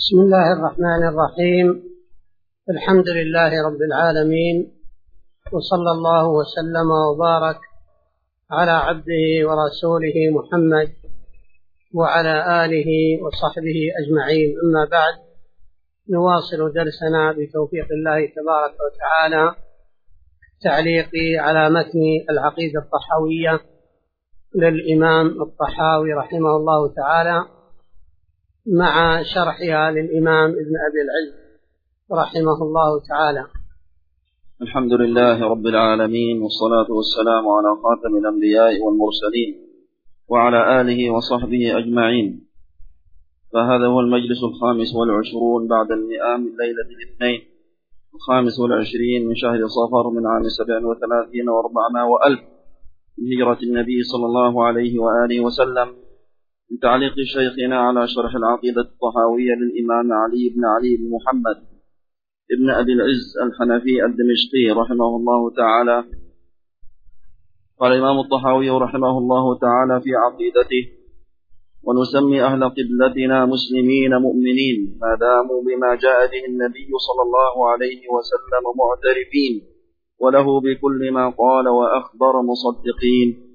بسم الله الرحمن الرحيم. الحمد لله رب العالمين، وصلى الله وسلم وبارك على عبده ورسوله محمد وعلى آله وصحبه أجمعين. أما بعد، نواصل درسنا بتوفيق الله تبارك وتعالى تعليقي على متن العقيدة الطحاوية للإمام الطحاوي رحمه الله تعالى مع شرحها للإمام ابن أبي العز رحمه الله تعالى. الحمد لله رب العالمين، والصلاة والسلام على خاتم الأنبياء والمرسلين وعلى آله وصحبه أجمعين. فهذا هو المجلس 25 بعد 100 من ليلة الاثنين 25 من شهر صفر من عام 37 و400 وألف من هجرة النبي صلى الله عليه وآله وسلم، من تعليق شيخنا على شرح العقيدة الطحاوية للإمام علي بن محمد ابن أبي العز الحنفي الدمشقي رحمه الله تعالى. قال الإمام الطحاوي رحمه الله تعالى في عقيدته: ونسمي أهل قبلتنا مسلمين مؤمنين ما داموا بما جاء به النبي صلى الله عليه وسلم معترفين، وله بكل ما قال وأخبر مصدقين.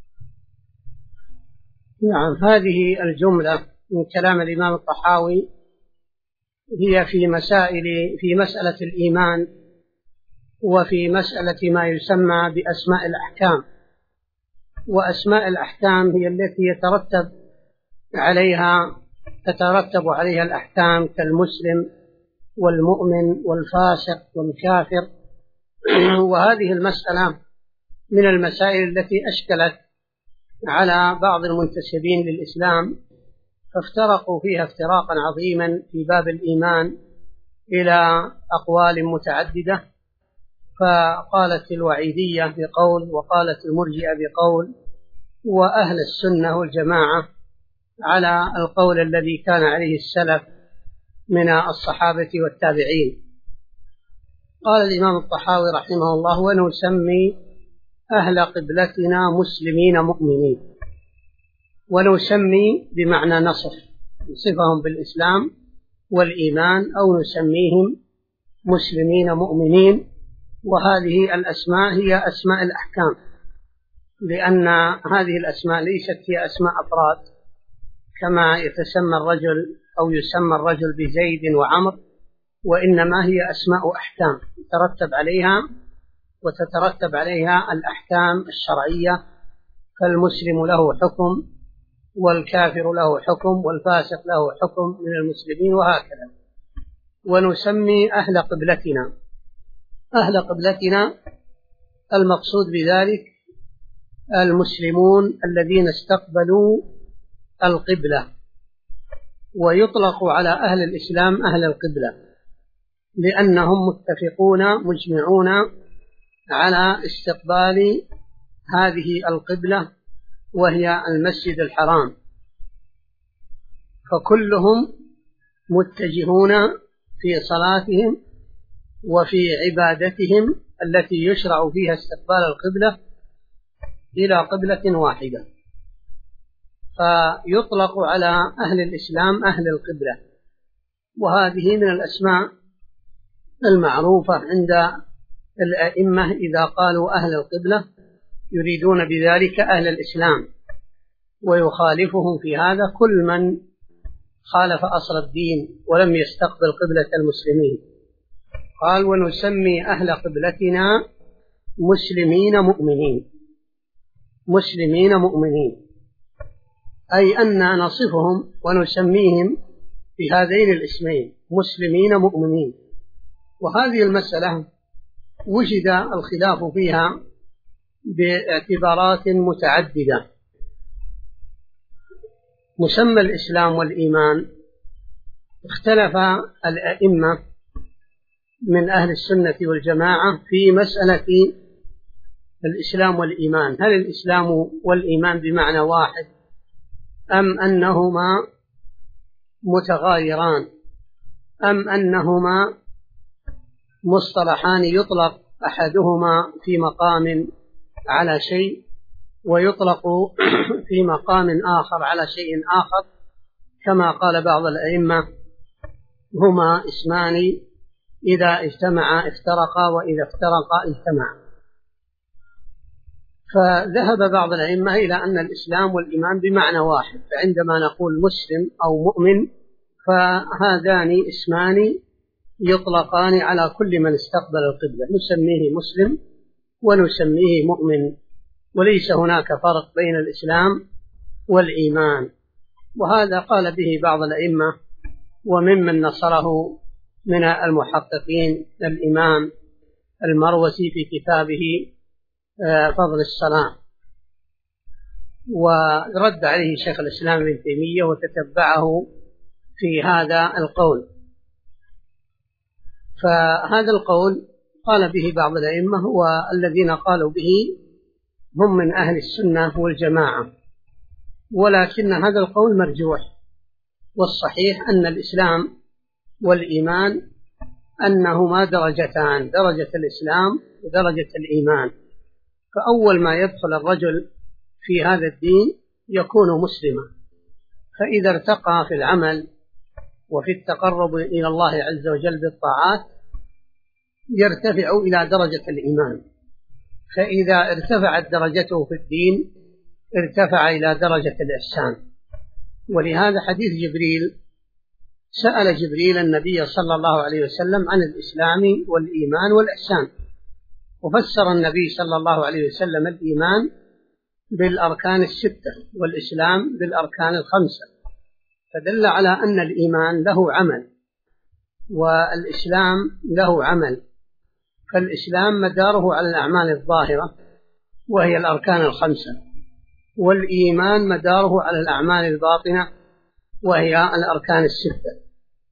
نعم، هذه الجملة من كلام الإمام الطحاوي هي في مسألة الإيمان، وفي مسألة ما يسمى بأسماء الأحكام. وأسماء الأحكام هي التي تترتب عليها الأحكام كالمسلم والمؤمن والفاسق والكافر. وهذه المسألة من المسائل التي أشكلت على بعض المنتسبين للإسلام، فافترقوا فيها افتراقا عظيما في باب الإيمان إلى أقوال متعددة. فقالت الوعيدية بقول، وقالت المرجئة بقول، وأهل السنة والجماعة على القول الذي كان عليه السلف من الصحابة والتابعين. قال الإمام الطحاوي رحمه الله: ونسمي أهل قبلتنا مسلمين مؤمنين. ونسمي بمعنى نصفهم بالإسلام والإيمان، أو نسميهم مسلمين مؤمنين. وهذه الأسماء هي أسماء الأحكام، لأن هذه الأسماء ليست هي أسماء أفراد كما يتسمى الرجل أو يسمى الرجل بزيد وعمر، وإنما هي أسماء أحكام وتترتب عليها الأحكام الشرعية. فالمسلم له حكم، والكافر له حكم، والفاسق له حكم من المسلمين، وهكذا. ونسمي أهل قبلتنا المقصود بذلك المسلمون الذين استقبلوا القبلة. ويطلق على أهل الإسلام أهل القبلة، لأنهم متفقون مجمعون على استقبال هذه القبلة وهي المسجد الحرام، فكلهم متجهون في صلاتهم وفي عبادتهم التي يشرع فيها استقبال القبلة إلى قبلة واحدة. فيطلق على أهل الإسلام أهل القبلة. وهذه من الأسماء المعروفة عند الأئمة، إذا قالوا أهل القبلة يريدون بذلك أهل الإسلام، ويخالفهم في هذا كل من خالف أصل الدين ولم يستقبل قبلة المسلمين. قال: ونسمي أهل قبلتنا مسلمين مؤمنين، أي أن نصفهم ونسميهم بهذين الاسمين مسلمين مؤمنين. وهذه المسألة وجد الخلاف فيها باعتبارات متعددة. مسمى الإسلام والإيمان اختلف الأئمة من أهل السنة والجماعة في مسألة الإسلام والإيمان: هل الإسلام والإيمان بمعنى واحد، أم أنهما متغايران، أم أنهما مصطلحان يطلق أحدهما في مقام على شيء ويطلق في مقام آخر على شيء آخر، كما قال بعض الأئمة هما اسمان إذا اجتمعا افترقا وإذا افترقا اجتمعا. فذهب بعض الأئمة إلى أن الإسلام والإيمان بمعنى واحد، فعندما نقول مسلم أو مؤمن فهذان اسمان يطلقان على كل من استقبل القبلة، نسميه مسلم ونسميه مؤمن، وليس هناك فرق بين الإسلام والإيمان. وهذا قال به بعض الأئمة، وممن نصره من المحققين الإمام المروزي في كتابه فضل الصلاة، ورد عليه شيخ الإسلام ابن تيمية وتتبعه في هذا القول. فهذا القول قال به بعض الأئمة، والذين قالوا به هم من أهل السنة والجماعة، ولكن هذا القول مرجوح، والصحيح أن الإسلام والإيمان أنهما درجتان، درجة الإسلام ودرجة الإيمان. فأول ما يدخل الرجل في هذا الدين يكون مسلما، فإذا ارتقى في العمل وفي التقرب إلى الله عز وجل بالطاعات يرتفع إلى درجة الإيمان، فإذا ارتفعت درجته في الدين ارتفع إلى درجة الإحسان. ولهذا حديث جبريل، سأل جبريل النبي صلى الله عليه وسلم عن الإسلام والإيمان والإحسان، وفسر النبي صلى الله عليه وسلم الإيمان بالأركان الستة والإسلام بالأركان الخمسة، فدل على أن الإيمان له عمل والإسلام له عمل. فالإسلام مداره على الأعمال الظاهرة وهي الأركان الخمسة، والإيمان مداره على الأعمال الباطنة وهي الأركان الستة.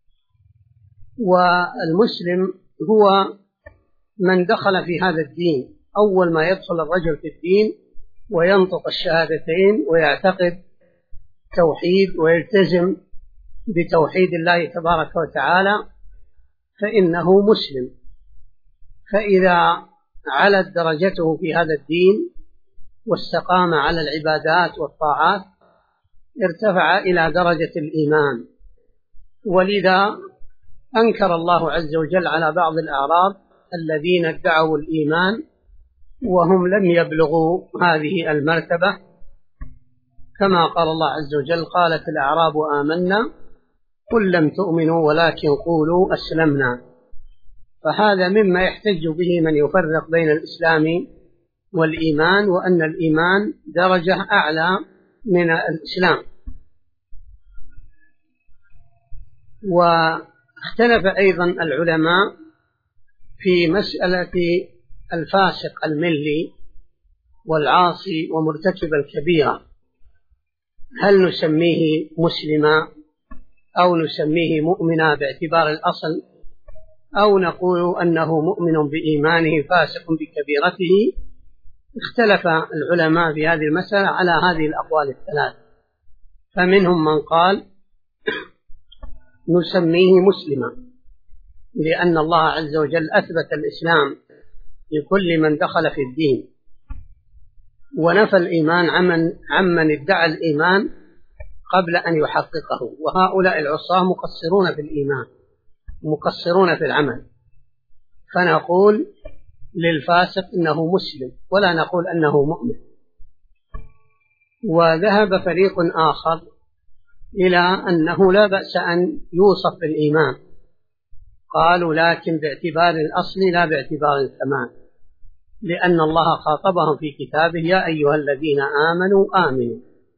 والمسلم هو من دخل في هذا الدين، أول ما يدخل الرجل في الدين وينطق الشهادتين ويعتقد توحيد ويلتزم بتوحيد الله تبارك وتعالى فإنه مسلم. فإذا علت درجته في هذا الدين واستقام على العبادات والطاعات ارتفع إلى درجة الإيمان. ولذا أنكر الله عز وجل على بعض الأعراب الذين ادعوا الإيمان وهم لم يبلغوا هذه المرتبة، كما قال الله عز وجل: قالت الأعراب آمنا قل لم تؤمنوا ولكن قولوا أسلمنا. فهذا مما يحتج به من يفرق بين الإسلام والإيمان، وأن الإيمان درجة أعلى من الإسلام. واختلف أيضا العلماء في مسألة الفاسق الملي والعاصي ومرتكب الكبيرة، هل نسميه مسلما أو نسميه مؤمنا باعتبار الأصل، أو نقول أنه مؤمن بإيمانه فاسق بكبيرته؟ اختلف العلماء في هذه المسألة على هذه الأقوال الثلاث، فمنهم من قال نسميه مسلما لأن الله عز وجل أثبت الإسلام لكل من دخل في الدين، ونفى الإيمان عمن ادعى الإيمان قبل أن يحققه، وهؤلاء العصاة مقصرون في الإيمان مقصرون في العمل، فنقول للفاسق إنه مسلم ولا نقول أنه مؤمن. وذهب فريق آخر إلى أنه لا بأس أن يوصف بالإيمان، قالوا لكن باعتبار الأصل لا باعتبار الكمال، لأن الله خاطبهم في كتابه: يا أيها الذين آمنوا آمنوا،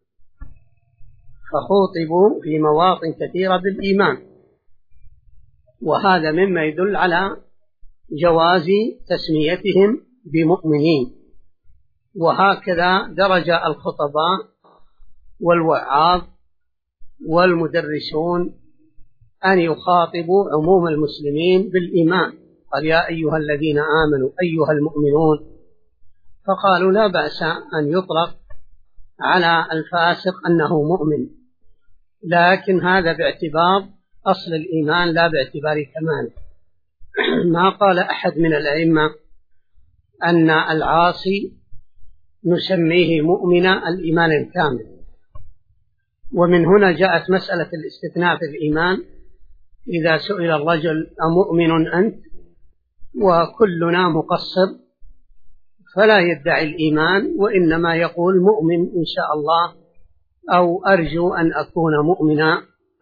فخوطبوا في مواطن كثيرة بالإيمان، وهذا مما يدل على جواز تسميتهم بمؤمنين. وهكذا درج الخطباء والوعاظ والمدرسون أن يخاطبوا عموم المسلمين بالإيمان، قال: يا أيها الذين آمنوا أيها المؤمنون، فقالوا لا بأس أن يطلق على الفاسق أنه مؤمن، لكن هذا باعتبار أصل الإيمان لا باعتبار كماله. ما قال أحد من الأئمة أن العاصي نسميه مؤمن الإيمان الكامل. ومن هنا جاءت مسألة الاستثناء في الإيمان إذا سئل الرجل أمؤمن أنت وكلنا مقصر فلا يدعي الإيمان، وإنما يقول مؤمن إن شاء الله، أو أرجو أن أكون مؤمنا.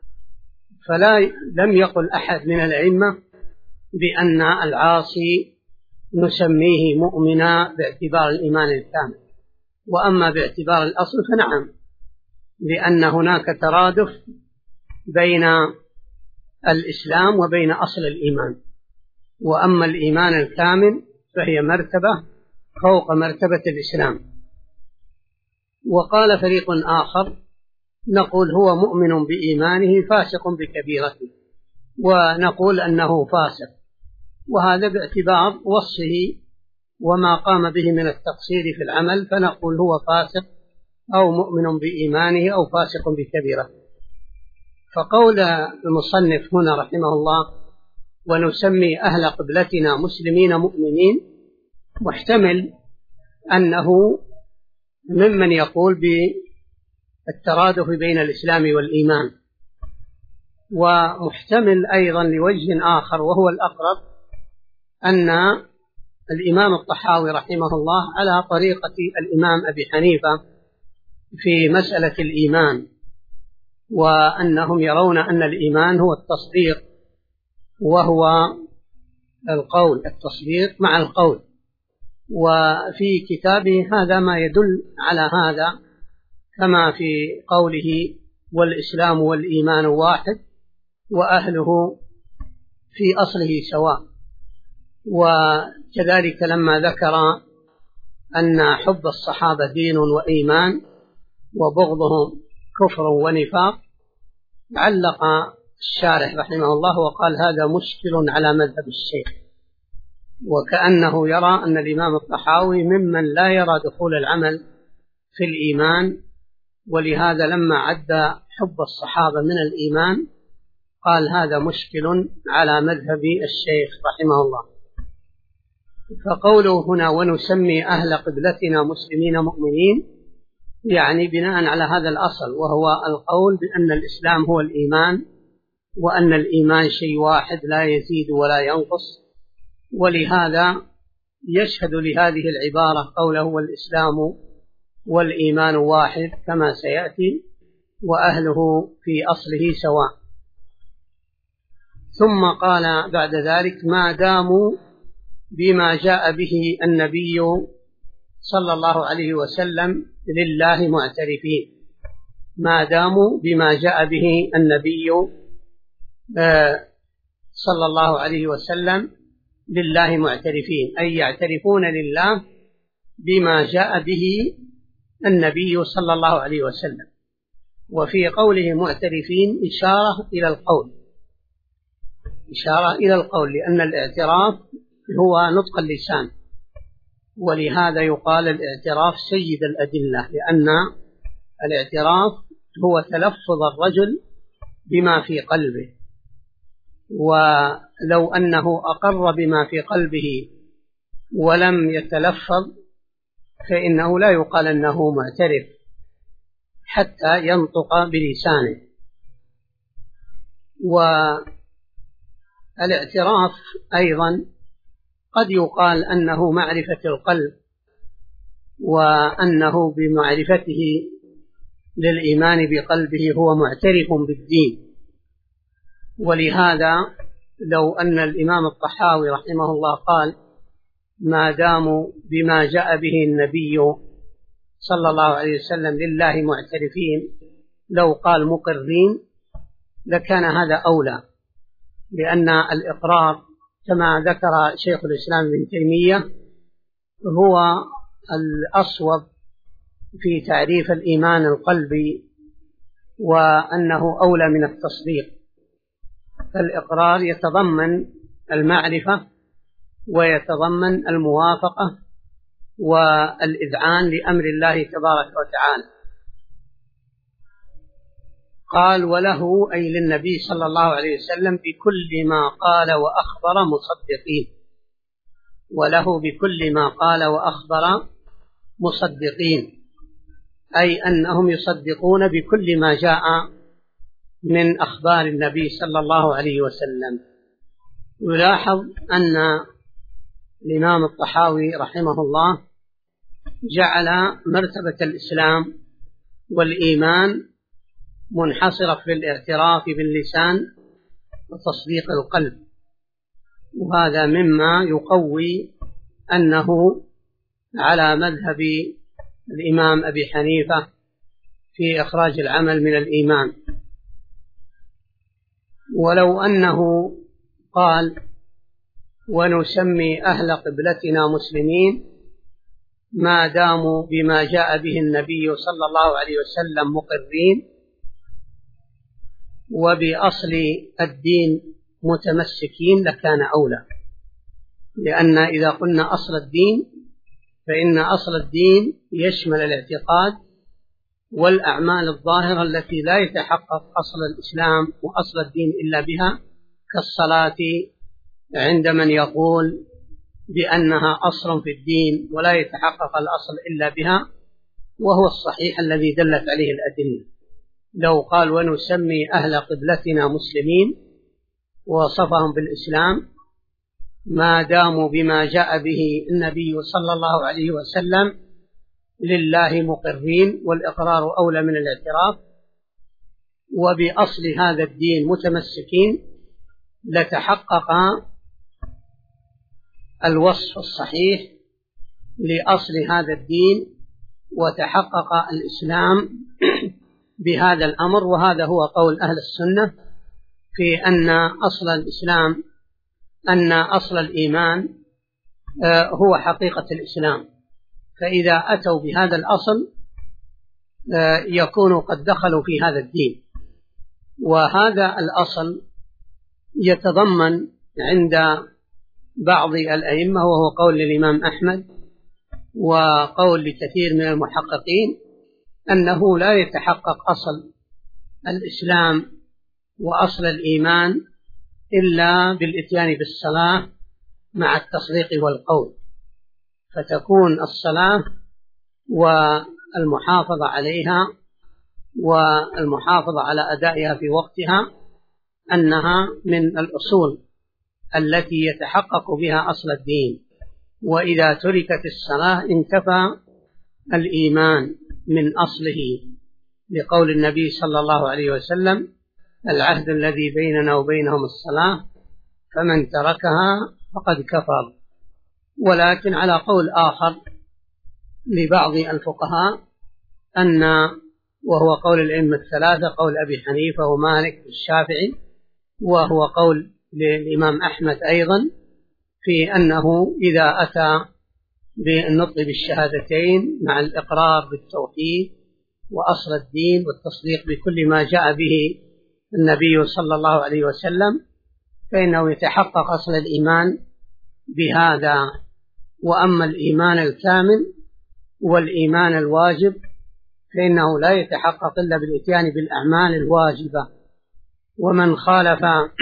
لم يقل أحد من الأئمة بأن العاصي نسميه مؤمنا باعتبار الإيمان الكامل. وأما باعتبار الأصل فنعم، لأن هناك ترادف بين الإسلام وبين أصل الإيمان. وأما الإيمان الكامل فهي مرتبة فوق مرتبة الإسلام. وقال فريق آخر نقول هو مؤمن بإيمانه فاسق بكبيرته، ونقول أنه فاسق، وهذا باعتبار وصفه وما قام به من التقصير في العمل، فنقول هو فاسق أو مؤمن بإيمانه أو فاسق بكبيرته. فقول المصنف هنا رحمه الله ونسمي أهل قبلتنا مسلمين مؤمنين، محتمل أنه ممن يقول بالترادف بين الإسلام والإيمان، ومحتمل أيضا لوجه آخر وهو الأقرب أن الإمام الطحاوي رحمه الله على طريقة الإمام أبي حنيفة في مسألة الإيمان، وأنهم يرون أن الإيمان هو التصديق، وهو القول، التصديق مع القول. وفي كتابه هذا ما يدل على هذا، كما في قوله والإسلام والإيمان واحد وأهله في أصله سواء. وكذلك لما ذكر أن حب الصحابة دين وإيمان وبغضهم كفر ونفاق، علق الشارح رحمه الله وقال هذا مشكل على مذهب الشيخ، وكأنه يرى أن الإمام الطحاوي ممن لا يرى دخول العمل في الإيمان، ولهذا لما عد حب الصحابة من الإيمان قال هذا مشكل على مذهب الشيخ رحمه الله. فقوله هنا ونسمي أهل قبلتنا مسلمين مؤمنين، يعني بناء على هذا الأصل، وهو القول بأن الإسلام هو الإيمان، وأن الإيمان شيء واحد لا يزيد ولا ينقص. ولهذا يشهد لهذه العبارة قوله والإسلام والإيمان واحد كما سيأتي، وأهله في أصله سواء. ثم قال بعد ذلك ما داموا بما جاء به النبي صلى الله عليه وسلم لله معترفين. ما داموا بما جاء به النبي صلى الله عليه وسلم لله معترفين، أي يعترفون لله بما جاء به النبي صلى الله عليه وسلم. وفي قوله معترفين إشارة إلى القول، لأن الاعتراف هو نطق اللسان، ولهذا يقال الاعتراف سيد الأدلة، لأن الاعتراف هو تلفظ الرجل بما في قلبه، ولو أنه أقر بما في قلبه ولم يتلفظ فإنه لا يقال أنه معترف حتى ينطق بلسانه. والاعتراف أيضا قد يقال أنه معرفة القلب، وأنه بمعرفته للإيمان بقلبه هو معترف بالدين. ولهذا لو أن الإمام الطحاوي رحمه الله قال ما داموا بما جاء به النبي صلى الله عليه وسلم لله معترفين، لو قال مقرين لكان هذا أولى، لأن الإقرار كما ذكر شيخ الإسلام ابن تيمية هو الأصوب في تعريف الإيمان القلبي، وأنه أولى من التصديق. فالإقرار يتضمن المعرفة ويتضمن الموافقة والإذعان لأمر الله تبارك وتعالى. قال وله أي للنبي صلى الله عليه وسلم بكل ما قال وأخبر مصدقين، وله بكل ما قال وأخبر مصدقين، أي أنهم يصدقون بكل ما جاء من أخبار النبي صلى الله عليه وسلم. يلاحظ أن الإمام الطحاوي رحمه الله جعل مرتبة الإسلام والإيمان منحصرة في الاعتراف باللسان وتصديق القلب، وهذا مما يقوي أنه على مذهب الإمام أبي حنيفة في إخراج العمل من الإيمان. ولو أنه قال ونسمي أهل قبلتنا مسلمين ما داموا بما جاء به النبي صلى الله عليه وسلم مقرين وبأصل الدين متمسكين لكان أولى، لأن إذا قلنا أصل الدين فإن أصل الدين يشمل الاعتقاد والأعمال الظاهرة التي لا يتحقق أصل الإسلام وأصل الدين إلا بها، كالصلاة عند من يقول بأنها أصل في الدين ولا يتحقق الأصل إلا بها، وهو الصحيح الذي دلت عليه الأدلة. لو قال ونسمي أهل قبلتنا مسلمين ووصفهم بالإسلام ما داموا بما جاء به النبي صلى الله عليه وسلم لله مقرين، والإقرار أولى من الاعتراف، وبأصل هذا الدين متمسكين، لتحقق الوصف الصحيح لأصل هذا الدين وتحقق الإسلام بهذا الأمر. وهذا هو قول أهل السنة في أن أصل الإسلام أن أصل الإيمان هو حقيقة الإسلام، فإذا أتوا بهذا الأصل يكونوا قد دخلوا في هذا الدين. وهذا الأصل يتضمن عند بعض الأئمة، وهو قول الإمام أحمد وقول لكثير من المحققين، أنه لا يتحقق أصل الإسلام وأصل الإيمان إلا بالإتيان بالصلاة مع التصديق والقول، فتكون الصلاة والمحافظة عليها والمحافظة على أدائها في وقتها أنها من الأصول التي يتحقق بها أصل الدين. وإذا تركت الصلاة انتفى الإيمان من أصله، لقول النبي صلى الله عليه وسلم العهد الذي بيننا وبينهم الصلاة فمن تركها فقد كفر. ولكن على قول آخر لبعض الفقهاء أن وهو قول الأئمة الثلاثة، قول أبي حنيفة ومالك والشافعي، وهو قول للإمام أحمد أيضا، في أنه إذا أتى بالنطق بالشهادتين مع الإقرار بالتوحيد وأصل الدين والتصديق بكل ما جاء به النبي صلى الله عليه وسلم فإنه يتحقق أصل الإيمان بهذا. وأما الإيمان الكامل والإيمان الواجب فإنه لا يتحقق إلا بالإتيان بالأعمال الواجبة. ومن خالف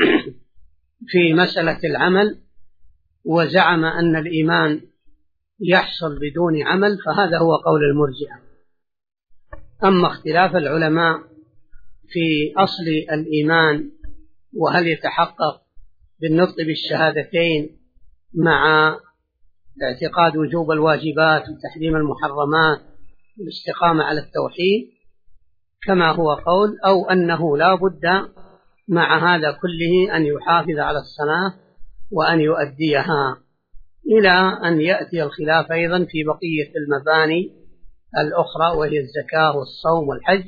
في مسألة العمل وزعم أن الإيمان يحصل بدون عمل فهذا هو قول المرجئة. أما اختلاف العلماء في أصل الإيمان وهل يتحقق بالنطق بالشهادتين مع اعتقاد وجوب الواجبات وتحريم المحرمات والاستقامة على التوحيد كما هو قول، أو أنه لا بد مع هذا كله أن يحافظ على الصلاة وأن يؤديها، إلى أن يأتي الخلاف أيضا في بقية المباني الأخرى وهي الزكاة والصوم والحج.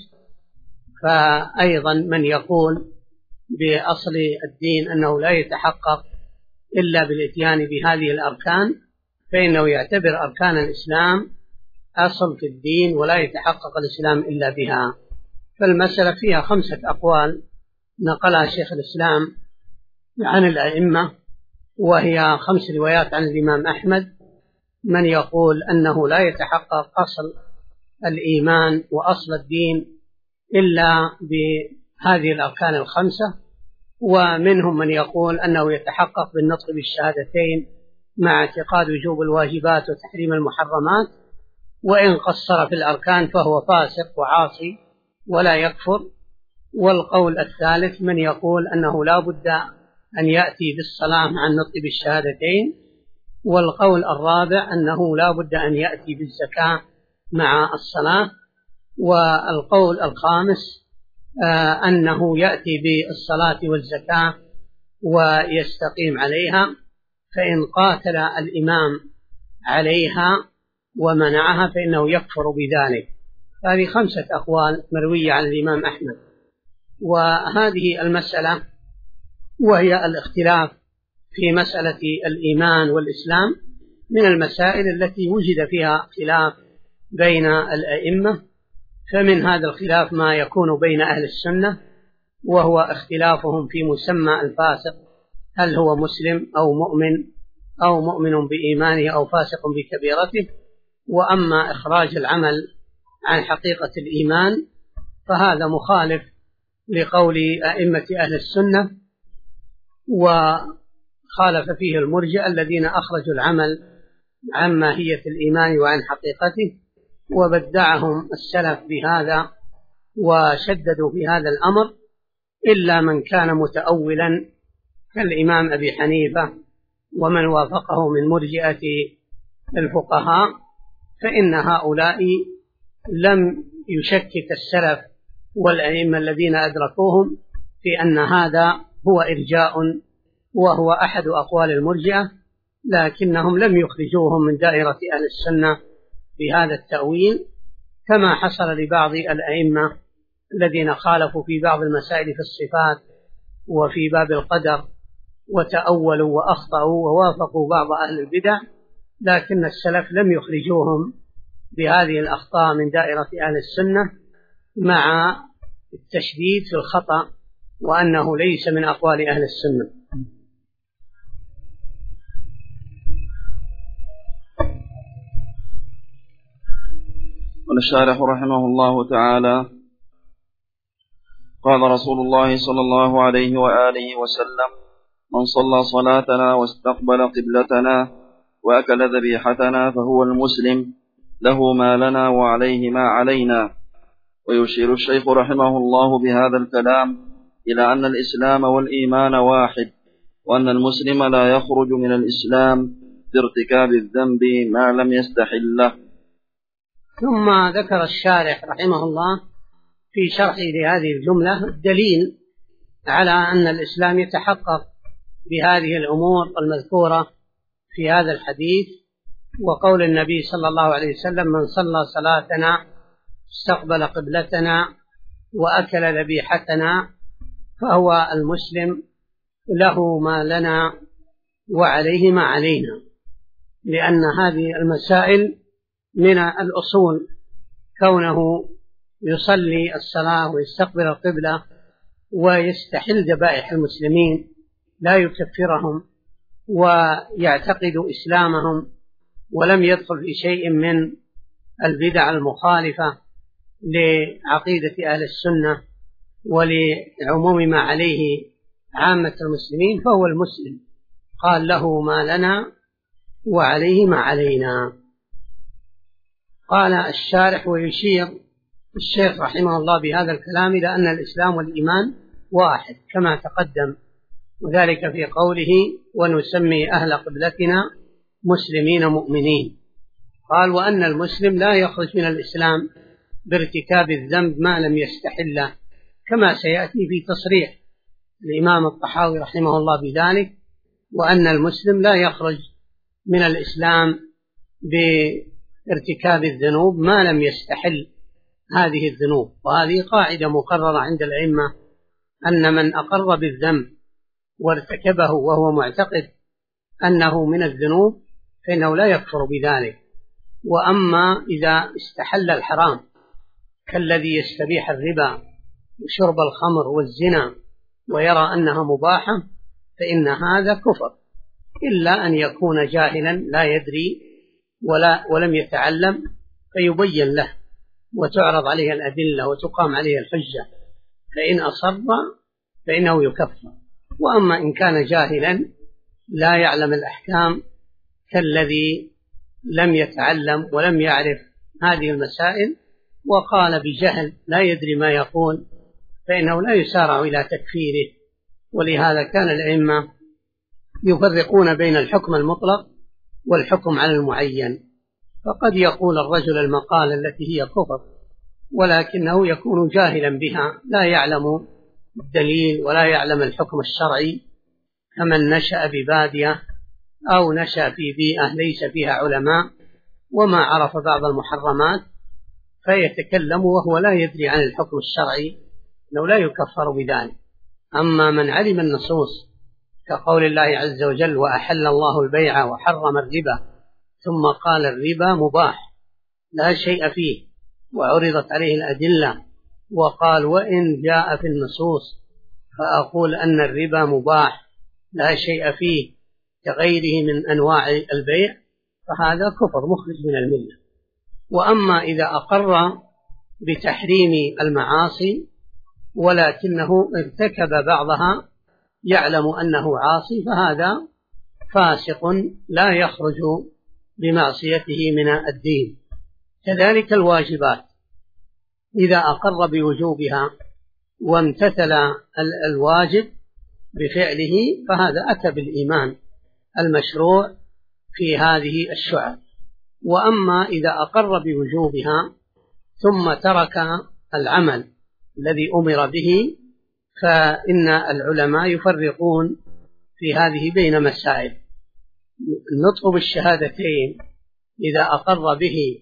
فأيضا من يقول بأصل الدين أنه لا يتحقق إلا بالإتيان بهذه الأركان فإنه يعتبر أركان الإسلام أصل في الدين ولا يتحقق الإسلام إلا بها. فالمسألة فيها 5 أقوال نقلها شيخ الإسلام عن الأئمة، وهي 5 روايات عن الإمام أحمد، من يقول أنه لا يتحقق أصل الإيمان وأصل الدين إلا بهذه الأركان ال5، ومنهم من يقول أنه يتحقق بالنطق بالشهادتين مع اعتقاد وجوب الواجبات وتحريم المحرمات، وإن قصر في الأركان فهو فاسق وعاصي ولا يكفر. والقول الثالث من يقول أنه لا بد أن يأتي بالصلاة مع النطق بالشهادتين، والقول الرابع أنه لا بد أن يأتي بالزكاة مع الصلاة، والقول الخامس أنه يأتي بالصلاة والزكاة ويستقيم عليها، فإن قاتل الإمام عليها ومنعها فإنه يكفر بذلك. هذه 5 أقوال مروية عن الإمام أحمد. وهذه المسألة وهي الاختلاف في مسألة الإيمان والإسلام من المسائل التي وجد فيها خلاف بين الأئمة، فمن هذا الخلاف ما يكون بين أهل السنة، وهو اختلافهم في مسمى الفاسق، هل هو مسلم أو مؤمن بإيمانه أو فاسق بكبيرته. وأما إخراج العمل عن حقيقة الإيمان فهذا مخالف لقول أئمة أهل السنة، وخالف فيه المرجئة الذين أخرجوا العمل عن ماهية الإيمان وعن حقيقته، وبدعهم السلف بهذا وشددوا في هذا الأمر، إلا من كان متأولا كالإمام أبي حنيفة ومن وافقه من مرجئة الفقهاء، فإن هؤلاء لم يشكك السلف والأئمة الذين أدركوهم في أن هذا هو إرجاء وهو أحد أقوال المرجئة، لكنهم لم يخرجوهم من دائرة أهل السنة بهذا التأويل، كما حصل لبعض الأئمة الذين خالفوا في بعض المسائل في الصفات وفي باب القدر وتأولوا وأخطأوا ووافقوا بعض أهل البدع، لكن السلف لم يخرجوهم بهذه الأخطاء من دائرة أهل السنة، مع التشديد في الخطأ وأنه ليس من أقوال أهل السنة. قال الشارح رحمه الله تعالى: قال رسول الله صلى الله عليه وآله وسلم: من صلى صلاتنا واستقبل قبلتنا وأكل ذبيحتنا فهو المسلم، له ما لنا وعليه ما علينا. ويشير الشيخ رحمه الله بهذا الكلام إلى أن الإسلام والإيمان واحد، وأن المسلم لا يخرج من الإسلام بارتكاب الذنب ما لم يستحله. ثم ذكر الشارح رحمه الله في شرحه لهذه الجملة الدليل على أن الإسلام يتحقق بهذه الأمور المذكورة في هذا الحديث، وقول النبي صلى الله عليه وسلم: من صلى صلاتنا استقبل قبلتنا وأكل ذبيحتنا فهو المسلم، له ما لنا وعليه ما علينا. لأن هذه المسائل من الأصول، كونه يصلي الصلاة ويستقبل القبلة ويستحل ذبائح المسلمين لا يكفرهم ويعتقد إسلامهم ولم يدخل في شيء من البدع المخالفة لعقيدة أهل السنة ولعموم ما عليه عامة المسلمين، فهو المسلم. قال: له ما لنا وعليه ما علينا. قال الشارح: ويشير الشيخ رحمه الله بهذا الكلام إلى أن الإسلام والإيمان واحد كما تقدم، وذلك في قوله: ونسمي أهل قبلتنا مسلمين مؤمنين. قال: وأن المسلم لا يخرج من الإسلام بارتكاب الذنب ما لم يستحله، كما سيأتي في تصريح الإمام الطحاوي رحمه الله بذلك، وأن المسلم لا يخرج من الإسلام بارتكاب الذنوب ما لم يستحل هذه الذنوب. وهذه قاعدة مقررة عند الأئمة، أن من أقر بالذنب وارتكبه وهو معتقد أنه من الذنوب فإنه لا يكفر بذلك. وأما إذا استحل الحرام كالذي يستبيح الربا وشرب الخمر والزنا ويرى أنها مباحة فإن هذا كفر، إلا أن يكون جاهلا لا يدري ولم يتعلم فيبين له وتعرض عليه الأدلة وتقام عليه الحجة، فإن أصر فإنه يكفر. وأما إن كان جاهلا لا يعلم الأحكام كالذي لم يتعلم ولم يعرف هذه المسائل وقال بجهل لا يدري ما يقول فإنه لا يسارع إلى تكفيره. ولهذا كان الأئمة يفرقون بين الحكم المطلق والحكم على المعين، فقد يقول الرجل المقالة التي هي كفر ولكنه يكون جاهلا بها، لا يعلم الدليل ولا يعلم الحكم الشرعي، كمن نشأ ببادية أو نشأ في بيئة ليس فيها علماء وما عرف بعض المحرمات فيتكلم وهو لا يدري عن الحكم الشرعي، أنه لا يكفر بذلك. أما من علم النصوص كقول الله عز وجل وأحل الله البيع وحرم الربا، ثم قال الربا مباح لا شيء فيه وعرضت عليه الأدلة، وقال وإن جاء في النصوص فأقول أن الربا مباح لا شيء فيه كغيره من أنواع البيع، فهذا كفر مخرج من الملة. وأما إذا أقر بتحريم المعاصي ولكنه ارتكب بعضها يعلم أنه عاصي، فهذا فاسق لا يخرج بمعصيته من الدين. كذلك الواجبات إذا أقر بوجوبها وامتثل الواجب بفعله فهذا أتى بالإيمان المشروع في هذه الشعب. وأما إذا أقر بوجوبها ثم ترك العمل الذي أمر به، فإن العلماء يفرقون في هذه بين مسائل. النطق بالشهادتين إذا أقر به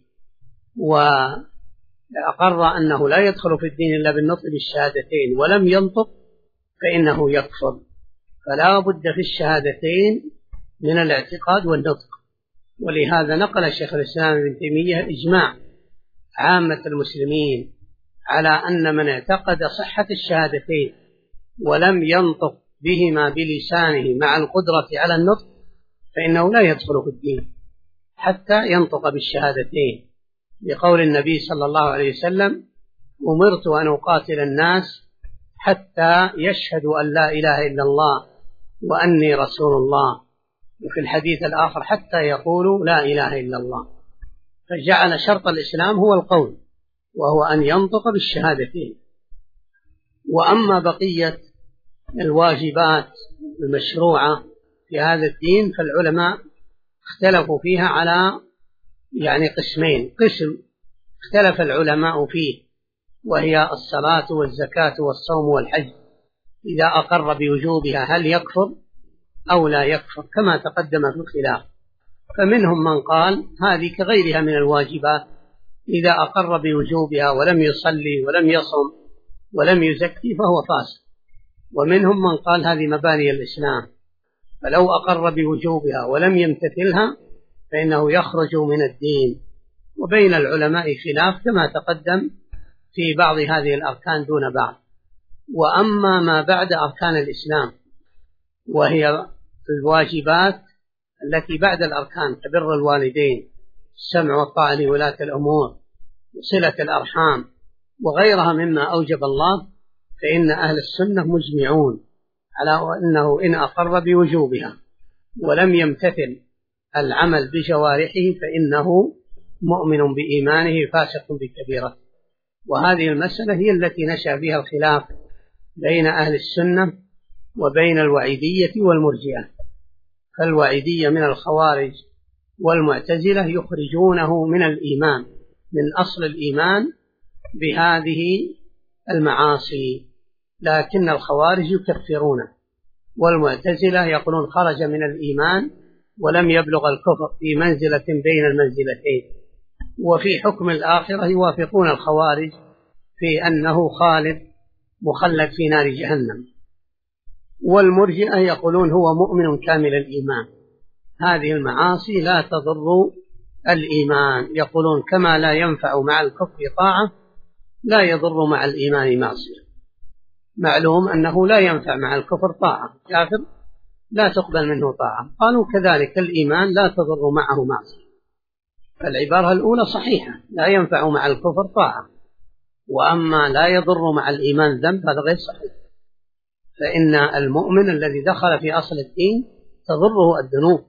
وأقر أنه لا يدخل في الدين إلا بالنطق بالشهادتين ولم ينطق فإنه يكفر، فلا بد في الشهادتين من الاعتقاد والنطق. ولهذا نقل شيخ الإسلام ابن تيمية إجماع عامة المسلمين على أن من اعتقد صحة الشهادتين ولم ينطق بهما بلسانه مع القدرة على النطق فإنه لا يدخل في الدين حتى ينطق بالشهادتين، بقول النبي صلى الله عليه وسلم أمرت أن أقاتل الناس حتى يشهدوا أن لا إله إلا الله وأني رسول الله، وفي الحديث الآخر حتى يقولوا لا إله إلا الله. فجعل شرط الإسلام هو القول وهو أن ينطق بالشهادتين. وأما بقية الواجبات المشروعة في هذا الدين فالعلماء اختلفوا فيها على قسمين. قسم اختلف العلماء فيه وهي الصلاة والزكاة والصوم والحج، إذا أقر بوجوبها هل يكفر أو لا يكفر كما تقدم في الخلاف. فمنهم من قال هذه كغيرها من الواجبات، إذا أقر بوجوبها ولم يصلي ولم يصم ولم يزكي فهو فاسق. ومنهم من قال هذه مباني الإسلام، فلو أقر بوجوبها ولم يمتثلها فإنه يخرج من الدين. وبين العلماء خلاف كما تقدم في بعض هذه الأركان دون بعض. وأما ما بعد أركان الإسلام وهي الواجبات التي بعد الأركان كبر الوالدين، السمع والطاعة لولاة الأمور، وصلة الأرحام وغيرها مما أوجب الله، فإن أهل السنة مجمعون على أنه إن أقر بوجوبها ولم يمتثل العمل بجوارحه فإنه مؤمن بإيمانه فاسق بكبيرة. وهذه المسألة هي التي نشأ فيها الخلاف بين أهل السنة وبين الوعيدية والمرجئة. فالوعيدية من الخوارج والمعتزلة يخرجونه من الإيمان، من أصل الإيمان بهذه المعاصي، لكن الخوارج يكفرونه، والمعتزلة يقولون خرج من الإيمان ولم يبلغ الكفر في منزلة بين المنزلتين. وفي حكم الآخرة يوافقون الخوارج في أنه خالد مخلد في نار جهنم. والمرجئة يقولون هو مؤمن كامل الإيمان. هذه المعاصي لا تضر الإيمان، يقولون كما لا ينفع مع الكفر طاعة لا يضر مع الإيمان معصية. معلوم أنه لا ينفع مع الكفر طاعة، كافر لا تقبل منه طاعة. قالوا كذلك الإيمان لا تضر معه معصية. فالعبارة الأولى صحيحة، لا ينفع مع الكفر طاعة، وأما لا يضر مع الإيمان ذنب هذا غير صحيح. فإن المؤمن الذي دخل في أصل الدين تضره الذنوب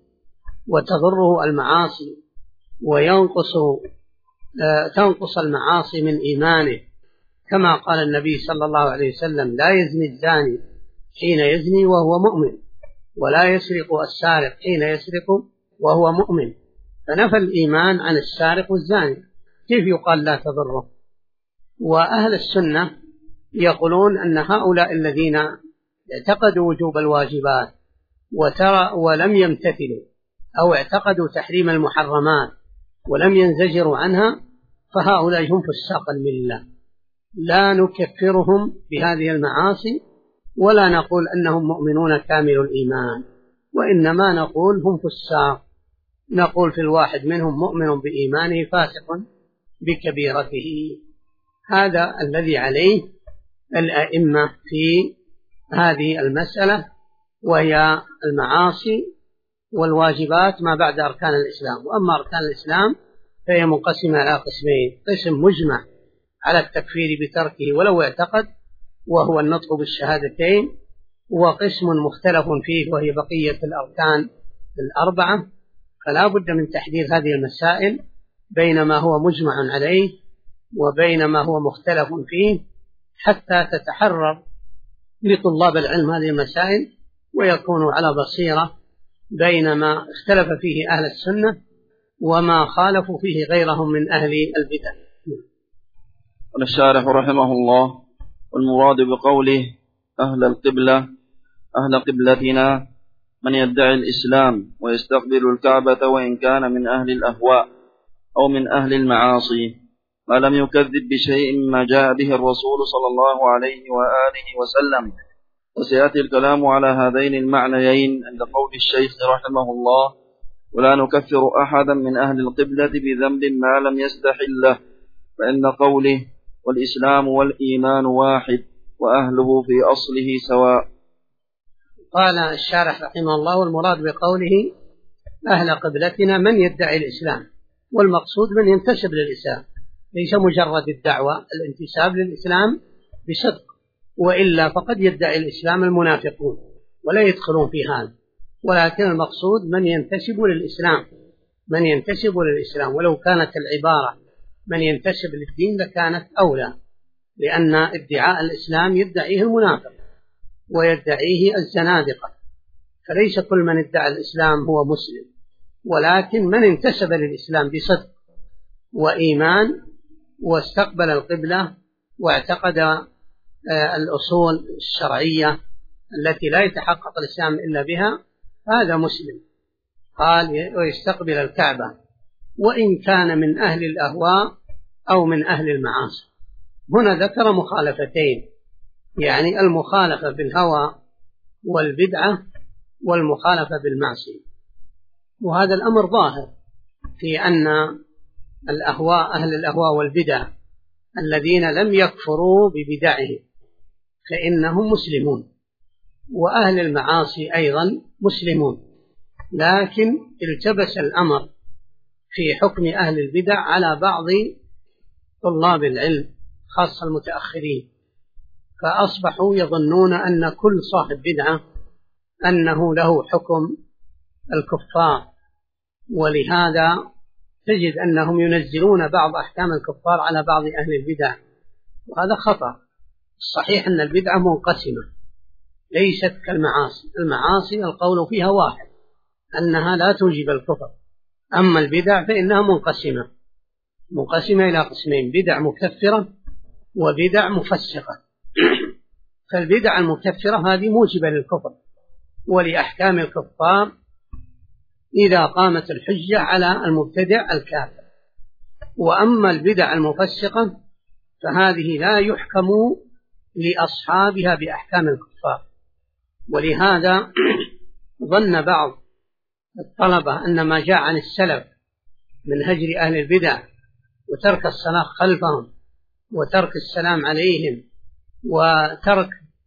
وتضره المعاصي، تنقص المعاصي من إيمانه كما قال النبي صلى الله عليه وسلم: لا يزني الزاني حين يزني وهو مؤمن، ولا يسرق السارق حين يسرق وهو مؤمن. فنفى الإيمان عن السارق والزاني، كيف يقال لا تضره؟ وأهل السنة يقولون أن هؤلاء الذين اعتقدوا وجوب الواجبات ولم يمتثلوا، أو اعتقدوا تحريم المحرمات ولم ينزجروا عنها، فهؤلاء هم فساق الملة. لا نكفرهم بهذه المعاصي ولا نقول أنهم مؤمنون كامل الإيمان، وإنما نقول هم فساق. نقول في الواحد منهم مؤمن بإيمانه فاسق بكبيرته. هذا الذي عليه الأئمة في هذه المسألة، وهي المعاصي والواجبات ما بعد أركان الإسلام. وأما أركان الإسلام فهي منقسمة على قسمين: قسم مجمع على التكفير بتركه ولو اعتقد، وهو النطق بالشهادتين، وقسم مختلف فيه وهي بقية الأركان الأربعة. فلا بد من تحديد هذه المسائل بين ما هو مجمع عليه وبين ما هو مختلف فيه، حتى تتحرر لطلاب العلم هذه المسائل ويكونوا على بصيرة بين ما اختلف فيه أهل السنة وما خالفوا فيه غيرهم من أهل البدع. قال الشارح رحمه الله: والمراد بقوله أهل القبلة أهل قبلتنا من يدعي الإسلام ويستقبل الكعبة وإن كان من أهل الأهواء أو من أهل المعاصي، ما لم يكذب بشيء مما جاء به الرسول صلى الله عليه وآله وسلم. وسيأتي الكلام على هذين المعنيين عند قول الشيخ رحمه الله: ولا نكفر أحدا من أهل القبلة بذنب ما لم يستحله، فإن قوله والإسلام والإيمان واحد وأهله في أصله سواء. قال الشارح رحمه الله: والمراد بقوله أهل قبلتنا من يدعي الإسلام، والمقصود من ينتسب للإسلام، ليس مجرد الدعوة، الانتساب للإسلام بصدق، وإلا فقد يدعي الإسلام المنافقون ولا يدخلون في هذا، ولكن المقصود من ينتسب للإسلام، من ينتسب للإسلام. ولو كانت العبارة من ينتسب للدين لكانت أولى، لأن ادعاء الإسلام يدعيه المنافق ويدعيه الزنادقة، فليس كل من ادعى الإسلام هو مسلم، ولكن من انتسب للإسلام بصدق وإيمان واستقبل القبلة واعتقد الأصول الشرعية التي لا يتحقق الإسلام إلا بها، هذا مسلم. قال: ويستقبل الكعبة وإن كان من أهل الأهواء أو من أهل المعاصي. هنا ذكر مخالفتين، يعني المخالفة بالهوى والبدعة والمخالفة بالمعصية. وهذا الأمر ظاهر في أن الأهواء أهل الأهواء والبدع الذين لم يكفروا ببدعهم فإنهم مسلمون، وأهل المعاصي أيضا مسلمون، لكن التبس الأمر في حكم أهل البدع على بعض طلاب العلم خاصة المتأخرين، فأصبحوا يظنون أن كل صاحب بدعة أنه له حكم الكفار، ولهذا تجد أنهم ينزلون بعض أحكام الكفار على بعض أهل البدع، وهذا خطأ. الصحيح أن البدعة منقسمة ليست كالمعاصي. المعاصي القول فيها واحد، أنها لا توجب الكفر، أما البدع فإنها منقسمة إلى قسمين: بدع مكفرة وبدع مفسقة. فالبدع المكفرة هذه موجبة للكفر ولأحكام الكفار إذا قامت الحجة على المبتدع الكافر. وأما البدع المفسقة فهذه لا يحكم لأصحابها بأحكام الكفار. ولهذا ظن بعض الطلبة أن ما جاء عن السلف من هجر أهل البدع وترك الصلاة خلفهم وترك السلام عليهم وترك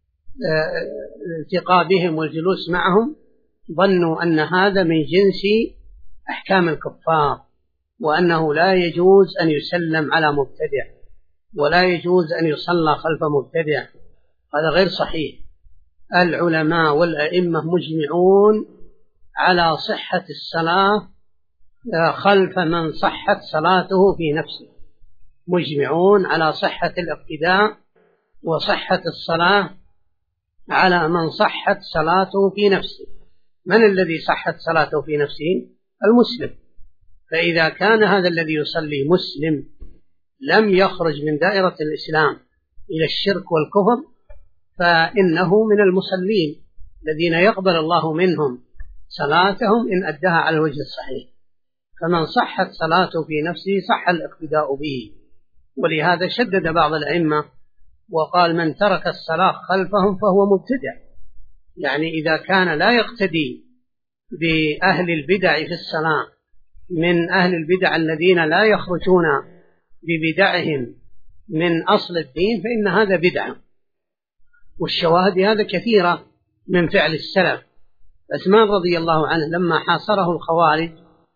الالتقاء بهم والجلوس معهم، ظنوا أن هذا من جنس أحكام الكفار، وأنه لا يجوز أن يسلم على مبتدع ولا يجوز أن يصلى خلف مبتدع. هذا غير صحيح. العلماء والأئمة مجمعون على صحة الصلاة خلف من صحت صلاته في نفسه، مجمعون على صحة الاقتداء وصحة الصلاة على من صحت صلاته في نفسه. من الذي صحت صلاته في نفسه؟ المسلم. فإذا كان هذا الذي يصلي مسلم لم يخرج من دائرة الإسلام إلى الشرك والكفر فإنه من المصلين الذين يقبل الله منهم صلاتهم إن أدها على الوجه الصحيح. فمن صحت صلاته في نفسه صح الاقتداء به. ولهذا شدد بعض الأئمة وقال من ترك الصلاة خلفهم فهو مبتدع. يعني إذا كان لا يقتدي بأهل البدع في الصلاة من أهل البدع الذين لا يخرجون ببدعهم من أصل الدين فإن هذا بدعة. والشواهد هذا كثيرة من فعل السلف. عثمان رضي الله عنه لما حاصره الخوارج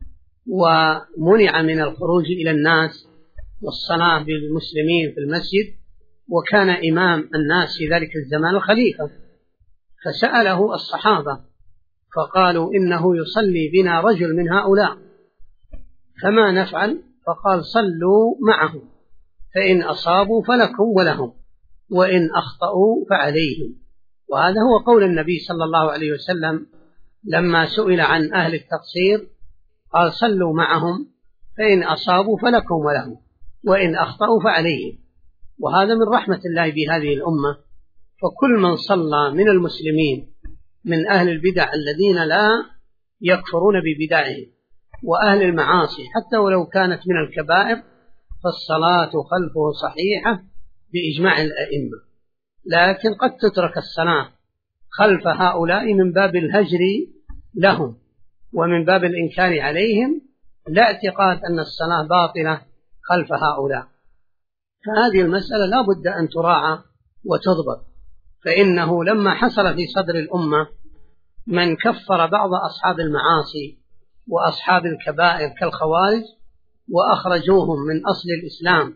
ومنع من الخروج إلى الناس والصلاة بالمسلمين في المسجد وكان إمام الناس في ذلك الزمان الخليفة، فسأله الصحابة فقالوا إنه يصلي بنا رجل من هؤلاء فما نفعل؟ فقال صلوا معهم فإن أصابوا فلكم ولهم وإن أخطأوا فعليهم. وهذا هو قول النبي صلى الله عليه وسلم لما سئل عن أهل التقصير قال صلوا معهم فإن أصابوا فلكم ولهم وإن أخطأوا فعليهم. وهذا من رحمة الله بهذه الأمة. فكل من صلى من المسلمين من أهل البدع الذين لا يكفرون ببدعهم وأهل المعاصي حتى ولو كانت من الكبائر فالصلاة خلفه صحيحة بإجماع الأئمة. لكن قد تترك الصلاة خلف هؤلاء من باب الهجر لهم ومن باب الإنكار عليهم لا اعتقاد أن الصلاة باطلة خلف هؤلاء. فهذه المسألة لا بد أن تراعى وتضبط. فإنه لما حصل في صدر الأمة من كفر بعض أصحاب المعاصي وأصحاب الكبائر كالخوارج وأخرجوهم من أصل الإسلام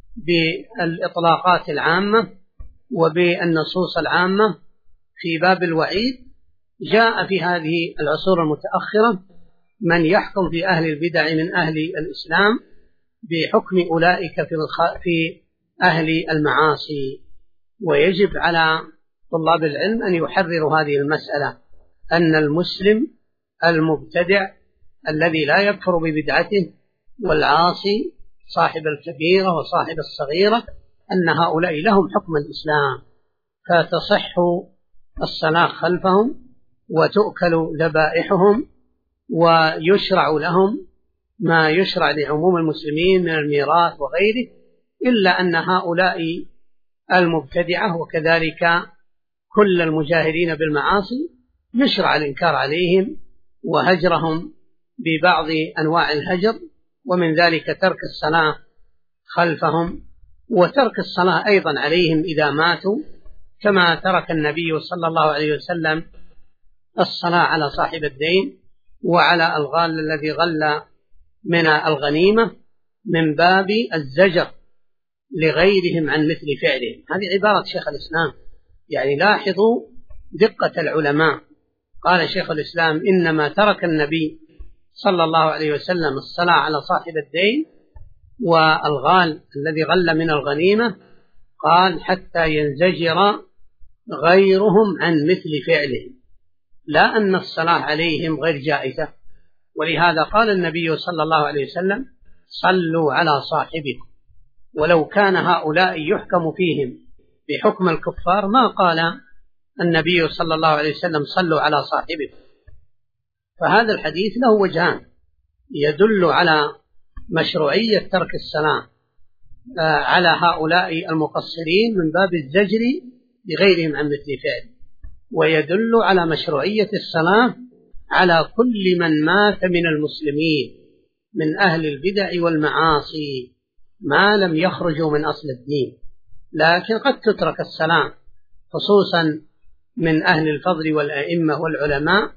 بالإطلاقات العامة وبالنصوص العامة في باب الوعيد، جاء في هذه العصور المتأخرة من يحكم في أهل البدع من أهل الإسلام بحكم أولئك في أهل المعاصي. ويجب على طلاب العلم أن يحرروا هذه المسألة أن المسلم المبتدع الذي لا يكفر ببدعته والعاصي صاحب الكبيرة وصاحب الصغيرة أن هؤلاء لهم حكم الإسلام فتصح الصلاة خلفهم وتؤكل ذبائحهم ويشرع لهم ما يشرع لعموم المسلمين من الميراث وغيره، إلا أن هؤلاء المبتدعة وكذلك كل المجاهرين بالمعاصي يشرع الإنكار عليهم وهجرهم ببعض أنواع الهجر، ومن ذلك ترك الصلاة خلفهم وترك الصلاة أيضا عليهم إذا ماتوا، كما ترك النبي صلى الله عليه وسلم الصلاة على صاحب الدين وعلى الغال الذي غل من الغنيمة من باب الزجر لغيرهم عن مثل فعلهم. هذه عبارة شيخ الإسلام. يعني لاحظوا دقة العلماء. قال شيخ الإسلام إنما ترك النبي صلى الله عليه وسلم الصلاة على صاحب الدين والغال الذي غل من الغنيمة، قال حتى ينزجر غيرهم عن مثل فعلهم، لا أن الصلاة عليهم غير جائزة. ولهذا قال النبي صلى الله عليه وسلم صلوا على صاحبكم. ولو كان هؤلاء يحكم فيهم بحكم الكفار ما قال النبي صلى الله عليه وسلم صلوا على صاحبكم. فهذا الحديث له وجهان، يدل على مشروعية ترك الصلاة على هؤلاء المقصرين من باب الزجر بغيرهم عن مثل فعل، ويدل على مشروعية الصلاة على كل من مات من المسلمين من أهل البدع والمعاصي ما لم يخرجوا من أصل الدين. لكن قد تترك الصلاة خصوصا من أهل الفضل والأئمة والعلماء،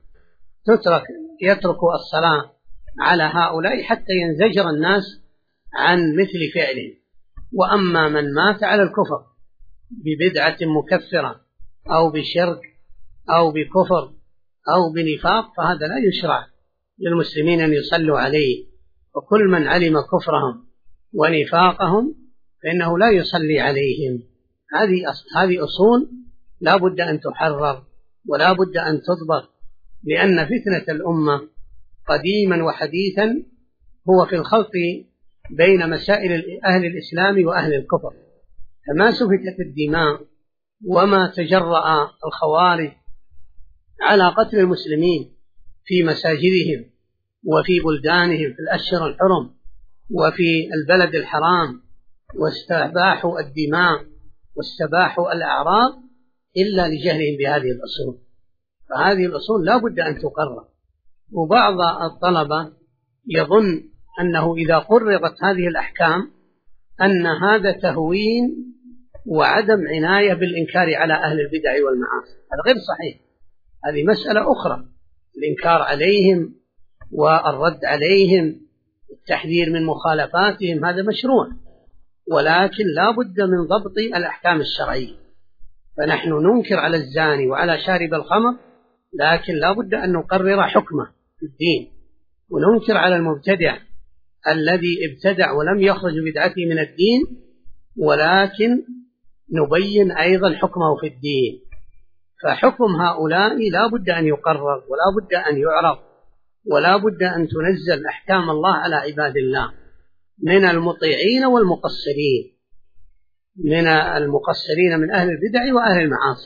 يتركوا الصلاة على هؤلاء حتى ينزجر الناس عن مثل فعله. وأما من مات على الكفر ببدعة مكفرة أو بشرك أو بكفر أو بنفاق فهذا لا يشرع للمسلمين أن يصلوا عليه. وكل من علم كفرهم ونفاقهم فإنه لا يصلي عليهم. هذه أصول لا بد أن تحرر ولا بد أن تضبط، لأن فتنة الأمة قديما وحديثا هو في الخلط بين مسائل أهل الإسلام وأهل الكفر، فما سفكت الدماء وما تجرأ الخوارج على قتل المسلمين في مساجدهم وفي بلدانهم في الأشهر الحرم وفي البلد الحرام، واستباحوا الدماء واستباحوا الأعراض إلا لجهلهم بهذه الأصول. فهذه الأصول لا بد أن تقرر. وبعض الطلبة يظن أنه إذا قررت هذه الأحكام أن هذا تهوين وعدم عناية بالإنكار على أهل البدع والمعاصي. هذا غير صحيح، هذه مسألة أخرى. الإنكار عليهم والرد عليهم التحذير من مخالفاتهم هذا مشروع، ولكن لا بد من ضبط الأحكام الشرعية. فنحن ننكر على الزاني وعلى شارب الخمر، لكن لا بد أن نقرر حكمه في الدين، وننكر على المبتدع الذي ابتدع ولم يخرج بدعته من الدين، ولكن نبين أيضا حكمه في الدين. فحكم هؤلاء لا بد أن يقرر ولا بد أن يعرف، ولا بد أن تنزل أحكام الله على عباد الله من المطيعين والمقصرين، من المقصرين من أهل البدع وأهل المعاصي.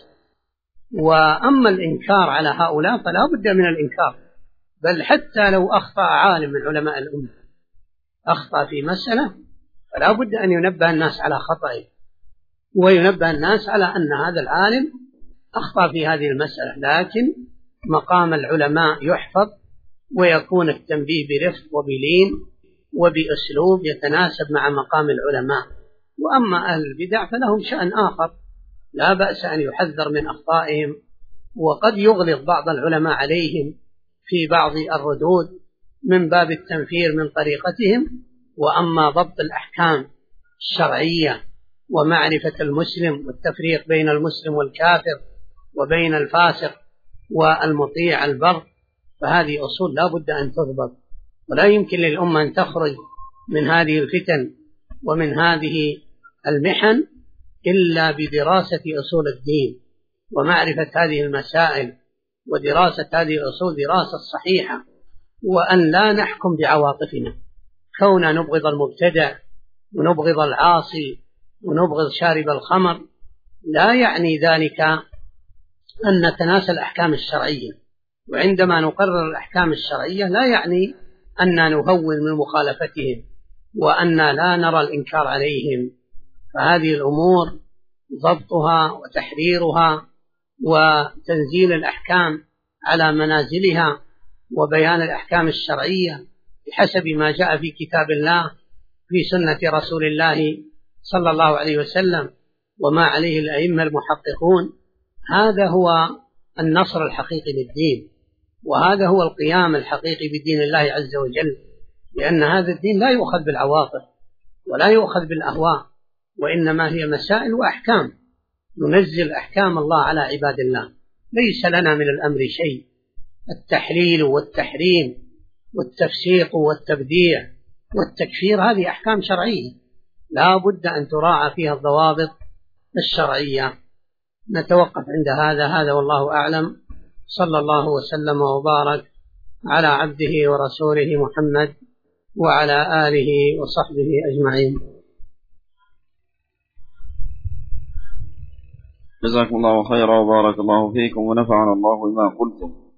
وأما الإنكار على هؤلاء فلا بد من الإنكار، بل حتى لو أخطأ عالم من علماء الأمة أخطأ في مسألة فلا بد أن ينبه الناس على خطئه، وينبه الناس على أن هذا العالم أخطأ في هذه المسألة، لكن مقام العلماء يحفظ ويكون التنبيه برفق وبلين وبأسلوب يتناسب مع مقام العلماء. وأما أهل البدع فلهم شأن آخر، لا بأس أن يحذر من أخطائهم، وقد يغلظ بعض العلماء عليهم في بعض الردود من باب التنفير من طريقتهم. وأما ضبط الأحكام الشرعية ومعرفة المسلم والتفريق بين المسلم والكافر وبين الفاسق والمطيع البر، فهذه أصول لا بد أن تضبط، ولا يمكن للأمة أن تخرج من هذه الفتن ومن هذه المحن إلا بدراسة أصول الدين ومعرفة هذه المسائل ودراسة هذه الأصول دراسة صحيحة، وأن لا نحكم بعواطفنا. كوننا نبغض المبتدع ونبغض العاصي ونبغض شارب الخمر لا يعني ذلك أن نتناسى الأحكام الشرعية، وعندما نقرر الأحكام الشرعية لا يعني أن نهون من مخالفتهم وأن لا نرى الإنكار عليهم. فهذه الأمور ضبطها وتحريرها وتنزيل الأحكام على منازلها وبيان الأحكام الشرعية بحسب ما جاء في كتاب الله في سنة رسول الله صلى الله عليه وسلم وما عليه الأئمة المحققون، هذا هو النصر الحقيقي للدين، وهذا هو القيام الحقيقي بدين الله عز وجل، لأن هذا الدين لا يؤخذ بالعواطف ولا يؤخذ بالأهواء، وإنما هي مسائل وأحكام، ننزل أحكام الله على عباد الله، ليس لنا من الأمر شيء. التحليل والتحريم والتفسيق والتبديع والتكفير هذه أحكام شرعية لا بد أن تراعى فيها الضوابط الشرعية. نتوقف عند هذا والله أعلم. صلى الله وسلم وبارك على عبده ورسوله محمد وعلى آله وصحبه أجمعين. جزاكم الله خيرا وبارك الله فيكم ونفعنا الله بما قلتم.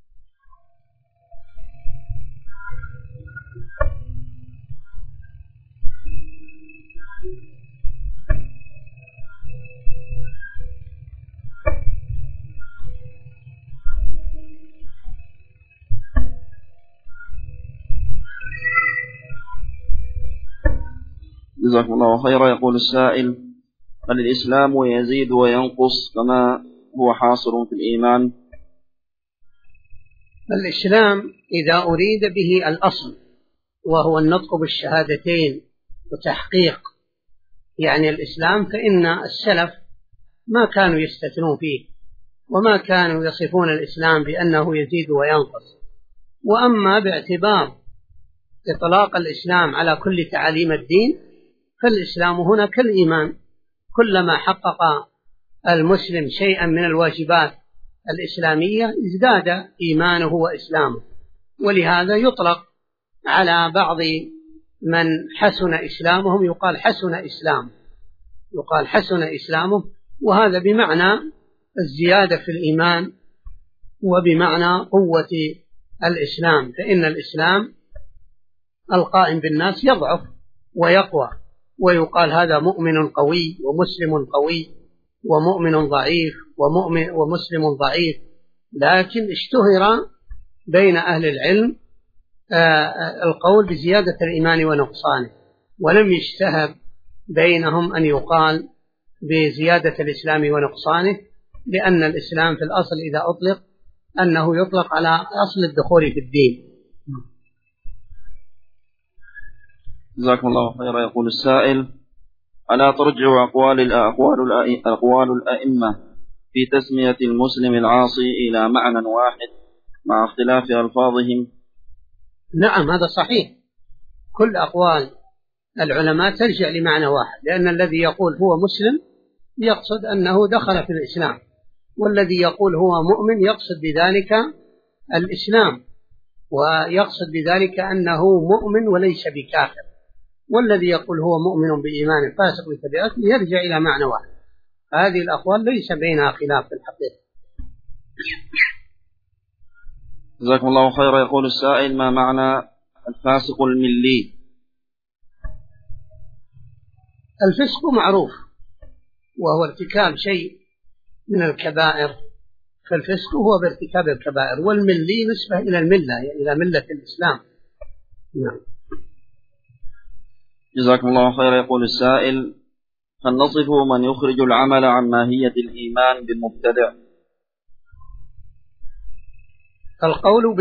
جزاكم الله خيرا. يقول السائل: هل الإسلام يزيد وينقص كما هو حاصل في الإيمان؟ الإسلام إذا أريد به الأصل وهو النطق بالشهادتين وتحقيق يعني الإسلام، فإن السلف ما كانوا يستثنون فيه وما كانوا يصفون الإسلام بأنه يزيد وينقص. وأما باعتبار إطلاق الإسلام على كل تعاليم الدين فالإسلام هنا كالإيمان، كلما حقق المسلم شيئا من الواجبات الإسلامية ازداد إيمانه وإسلامه. ولهذا يطلق على بعض من حسن إسلامهم يقال حسن إسلامه، وهذا بمعنى الزيادة في الإيمان وبمعنى قوة الإسلام، فإن الإسلام القائم بالناس يضعف ويقوى، ويقال هذا مؤمن قوي ومسلم قوي ومؤمن ضعيف ومسلم ضعيف. لكن اشتهر بين أهل العلم القول بزيادة الإيمان ونقصانه، ولم يشتهر بينهم أن يقال بزيادة الإسلام ونقصانه، لأن الإسلام في الأصل إذا أطلق أنه يطلق على أصل الدخول في الدين. جزاكم الله خيرا. يقول السائل: ألا ترجع أقوال الأئمة في تسمية المسلم العاصي إلى معنى واحد مع اختلاف ألفاظهم؟ نعم، هذا صحيح. كل أقوال العلماء ترجع لمعنى واحد، لأن الذي يقول هو مسلم يقصد أنه دخل في الإسلام، والذي يقول هو مؤمن يقصد بذلك الإسلام، ويقصد بذلك أنه مؤمن وليس بكافر، والذي يقول هو مؤمن بإيمان فاسق بتبعته يرجع إلى معنى واحد. هذه الأقوال ليس بينها خلاف في الحقيقة. جزاكم الله خيرا. يقول السائل: ما معنى الفاسق الملي؟ الفسق معروف، وهو ارتكاب شيء من الكبائر، فالفسق هو بارتكاب الكبائر، والملي نسبة إلى الملة، يعني إلى ملة الإسلام. نعم. جزاكم الله خيرا. يقول السائل: هل نصف من يخرج العمل عن ماهية الإيمان بالمبتدع؟ القول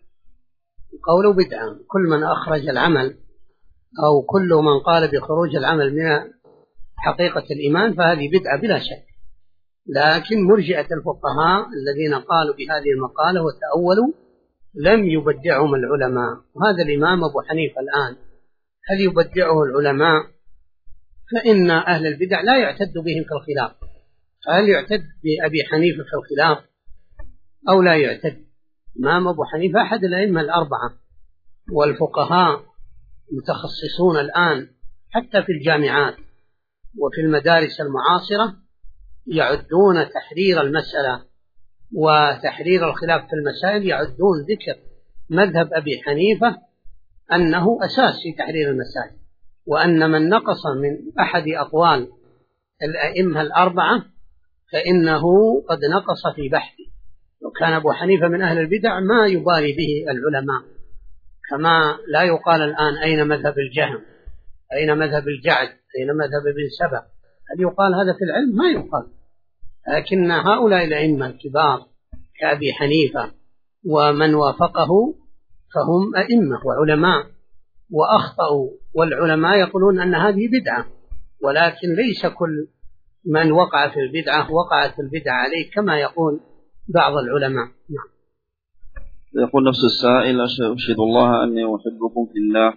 بدعة، كل من أخرج العمل أو كل من قال بخروج العمل من حقيقة الإيمان فهذه بدعة بلا شك. لكن مرجئة الفقهاء الذين قالوا بهذه المقالة وتأولوا لم يبدعهم العلماء، وهذا الإمام أبو حنيفة الآن هل يبدعه العلماء؟ فإن أهل البدع لا يعتد بهم في الخلاف، فهل يعتد بأبي حنيفة في الخلاف أو لا يعتد؟ إمام أبو حنيفة أحد الأئمة الأربعة، والفقهاء متخصصون الآن حتى في الجامعات وفي المدارس المعاصرة يعدون تحرير المسألة وتحرير الخلاف في المسائل، يعدون ذكر مذهب أبي حنيفة أنه أساس في تحرير المسائل، وأن من نقص من أحد أقوال الأئمة الأربعة فإنه قد نقص في بحثه. لو كان أبو حنيفة من أهل البدع ما يبالي به العلماء، كما لا يقال الآن أين مذهب الجهم، أين مذهب الجعد، أين مذهب ابن سبأ، هل يقال هذا في العلم؟ ما يقال. لكن هؤلاء الأئمة الكبار كأبي حنيفة ومن وافقه فهم أئمة وعلماء وأخطأوا، والعلماء يقولون أن هذه بدعة، ولكن ليس كل من وقع في البدعة وقعت البدعة عليه كما يقول بعض العلماء. نعم. يقول نفس السائل: أشهد الله أني أحبكم في الله.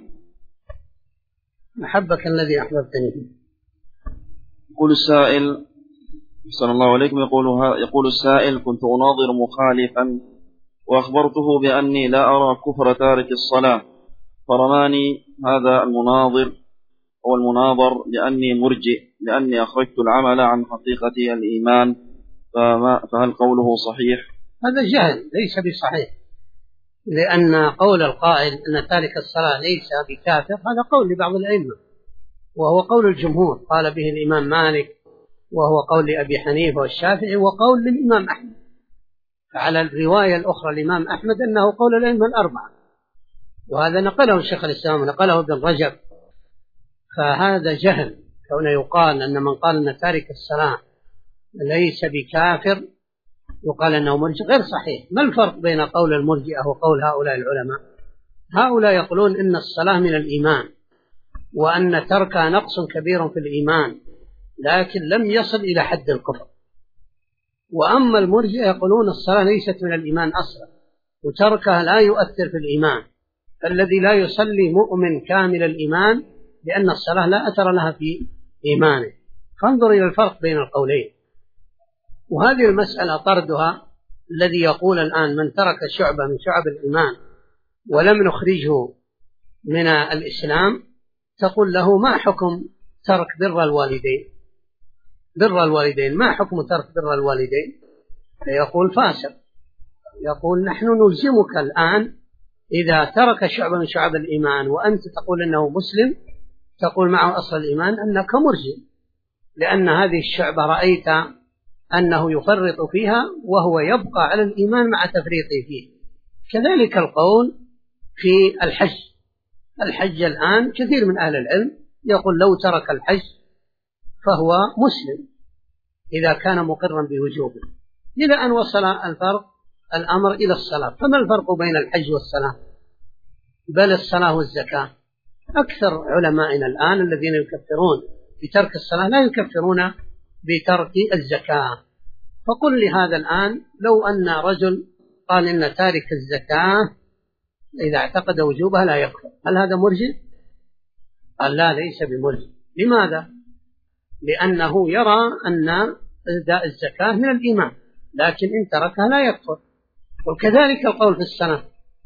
أحبك الذي أحببتني فيه. يقول السائل: صلى الله عليكم، يقول السائل: كنت أناظر مخالفا وأخبرته بأني لا أرى كفر تارك الصلاة، فرماني هذا المناظر بأني مرجئ لأني أخرجت العمل عن حقيقة الإيمان، فهل قوله صحيح؟ هذا جهل ليس بصحيح، لأن قول القائل أن تارك الصلاة ليس بكافر هذا قول لبعض الأئمة، وهو قول الجمهور قال به الإمام مالك، وهو قول لأبي حنيفة والشافعي، وقول للإمام أحمد. فعلى الرواية الأخرى الإمام أحمد أنه قول الأئمة الأربعة، وهذا نقله الشيخ الإسلام ونقله ابن رجب. فهذا جهل كونه يقال أن من قال أن تارك الصلاة ليس بكافر يقال أنه مرجئ، غير صحيح. ما الفرق بين قول المرجئة وقول هؤلاء العلماء؟ هؤلاء يقولون إن الصلاة من الإيمان وأن تركها نقص كبير في الإيمان، لكن لم يصل إلى حد الكفر. وأما المرجئة يقولون الصلاة ليست من الإيمان أصلا وتركها لا يؤثر في الإيمان، فالذي لا يصلي مؤمن كامل الإيمان لأن الصلاة لا أثر لها في إيمانه. فانظر إلى الفرق بين القولين. وهذه المسألة طردها الذي يقول الآن من ترك شعبة من شعب الإيمان ولم نخرجه من الإسلام، تقول له ما حكم ترك بر الوالدين ما حكم ترك بر الوالدين؟ فيقول فاسق. يقول نحن نلزمك الآن إذا ترك شعبة من شعب الإيمان وأنت تقول أنه مسلم، تقول معه أصل الإيمان أنك مرجئ، لأن هذه الشعبة رأيت أنه يفرط فيها وهو يبقى على الإيمان مع تفريطه فيه. كذلك القول في الحج الآن كثير من أهل العلم يقول لو ترك الحج فهو مسلم إذا كان مقرا بوجوبه، إلى أن وصل الأمر إلى الصلاة. فما الفرق بين الحج والصلاة؟ بل الصلاة والزكاة. أكثر علمائنا الآن الذين يكفرون بترك الصلاة لا يكفرون بترك الزكاة. فقل لهذا الآن لو أن رجل قال إن تارك الزكاة إذا اعتقد وجوبها لا يكفر، هل هذا مرجئ؟ قال لا، ليس بمرجئ. لماذا؟ لأنه يرى أن أداء الزكاة من الإيمان، لكن إن تركها لا يكفر. وكذلك القول في الصلاة،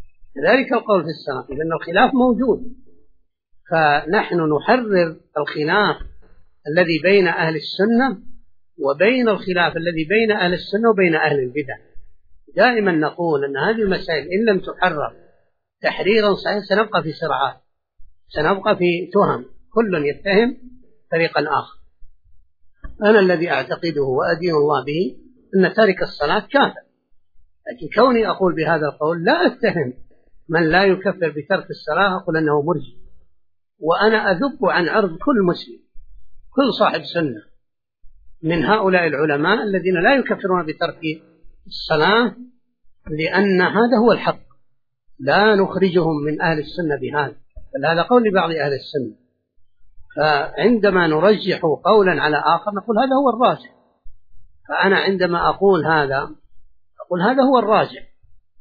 لأن الخلاف موجود. فنحن نحرر الخلاف الذي بين أهل السنة وبين الخلاف الذي بين أهل السنة وبين أهل البدع. دائما نقول أن هذه المسائل إن لم تحرر تحريرا صحيحا سنبقى في صراعات، سنبقى في تهم، كل يتهم فريقا آخر. أنا الذي أعتقده وأدين الله به أن تارك الصلاة كافر، لكن كوني أقول بهذا القول لا أتهم من لا يكفر بترك الصلاة، أقول أنه مرجئ. وأنا أذب عن عرض كل مسلم، كل صاحب سنة من هؤلاء العلماء الذين لا يكفرون بترك الصلاة، لأن هذا هو الحق، لا نخرجهم من أهل السنة بهذا، بل هذا قول لبعض أهل السنة. فعندما نرجح قولا على آخر نقول هذا هو الراجح. فأنا عندما أقول هذا هو الراجح.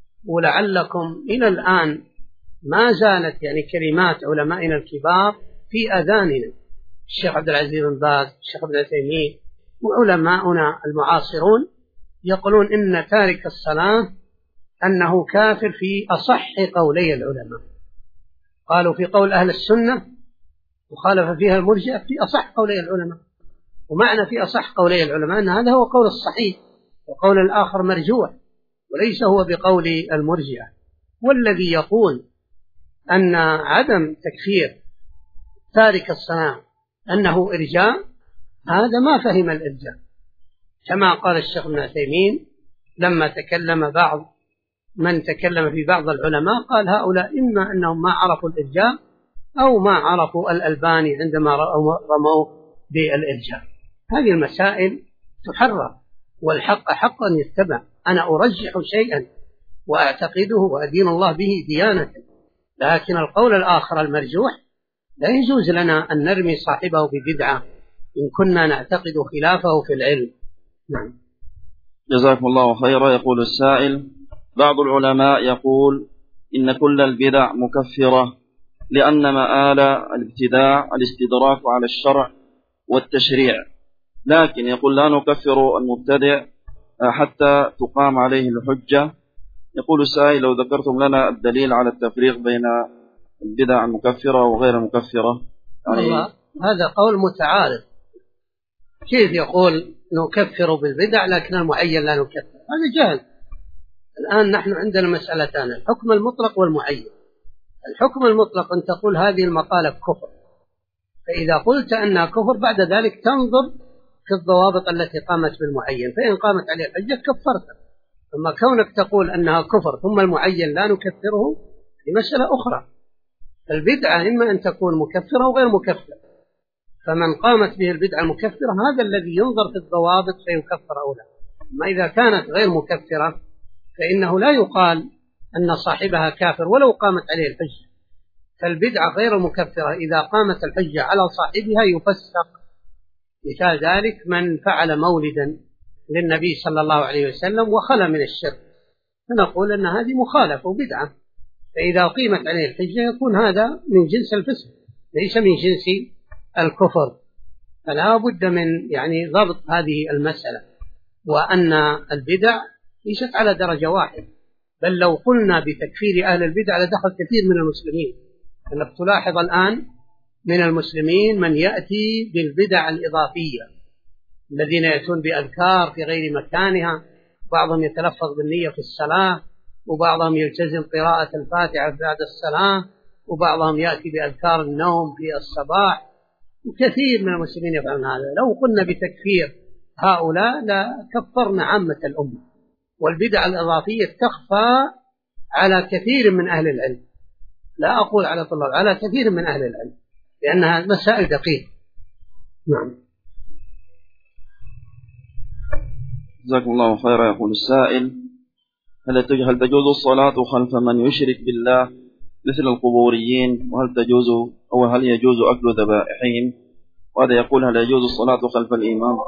ولعلكم إلى الآن ما زالت كلمات علمائنا الكبار في أذاننا، الشيخ عبد العزيز بن باز، الشيخ عبد العثيمين، وعلماؤنا المعاصرون يقولون إن تارك الصلاة أنه كافر في أصح قولي العلماء. قالوا في قول أهل السنة وخالف فيها المرجئة في أصح قولي العلماء. ومعنى في أصح قولي العلماء أن هذا هو قول الصحيح، وقول الآخر مرجوح وليس هو بقول المرجئة. والذي يقول أن عدم تكفير تارك الصلاة أنه إرجاء، هذا ما فهم الإرجاء. كما قال الشيخ ابن عثيمين لما تكلم بعض من تكلم في بعض العلماء، قال هؤلاء إما أنهم ما عرفوا الإرجاء أو ما عرفوا الألباني عندما رموه بالإرجاء. هذه المسائل تحرر، والحق حقا يتبع. أنا أرجح شيئا وأعتقده وأدين الله به ديانة، لكن القول الآخر المرجوح لا يجوز لنا أن نرمي صاحبه ببدعة إن كنا نعتقد خلافه في العلم. نعم. جزاكم الله خيرا. يقول السائل: بعض العلماء يقول إن كل البدع مكفرة لأن مآل الابتداع الاستدراك على الشرع والتشريع، لكن يقول لا نكفر المبتدع حتى تقام عليه الحجة. يقول السائل: لو ذكرتم لنا الدليل على التفريق بين البدع المكفرة وغير المكفرة. هذا قول متعارض. كيف يقول نكفر بالبدع لكن المعين لا نكفر؟ هذا جهل. الآن نحن عندنا مسألتان: الحكم المطلق والمعين. الحكم المطلق أن تقول هذه المقالة كفر، فإذا قلت أنها كفر بعد ذلك تنظر في الضوابط التي قامت بالمعين، فإن قامت عليه الحجة كفرت. أما كونك تقول أنها كفر ثم المعين لا نكفره في مسألة أخرى. البدعة إما أن تكون مكفرة أو غير مكفرة، فمن قامت به البدعة المكفرة هذا الذي ينظر في الضوابط فيكفر أو لا. أما إذا كانت غير مكفرة فإنه لا يقال أن صاحبها كافر ولو قامت عليه الحجة. فالبدعة غير المكفرة إذا قامت الحجة على صاحبها يفسق. مثال ذلك من فعل مولدا للنبي صلى الله عليه وسلم وخلى من الشرك، فنقول أن هذه مخالفة وبدعة، فإذا قيمت عليه الحجة يكون هذا من جنس الفسق، ليس من جنس الكفر. فلا بد من ضبط هذه المسألة، وأن البدع ليست على درجة واحدة، بل لو قلنا بتكفير أهل البدع لدخل كثير من المسلمين. أنك تلاحظ الآن من المسلمين من يأتي بالبدع الإضافية، الذين يأتون بأذكار في غير مكانها، بعضهم يتلفظ بالنية في الصلاة، وبعضهم يلتزم قراءة الفاتحة بعد الصلاة، وبعضهم يأتي بأذكار النوم في الصباح، وكثير من المسلمين يفعلون هذا. لو قلنا بتكفير هؤلاء لكفرنا عامة الأمة. والبدع الإضافية تخفى على كثير من أهل العلم، لا أقول على طلاب، على كثير من أهل العلم، لأنها مسائل دقيقة. نعم. جزاكم الله خيرا. يقول السائل: هل تجوز الصلاة خلف من يشرك بالله مثل القبوريين؟ وهل يجوز أكل ذبائحهم؟ وهذا يقول: هل يجوز الصلاة خلف الإمام؟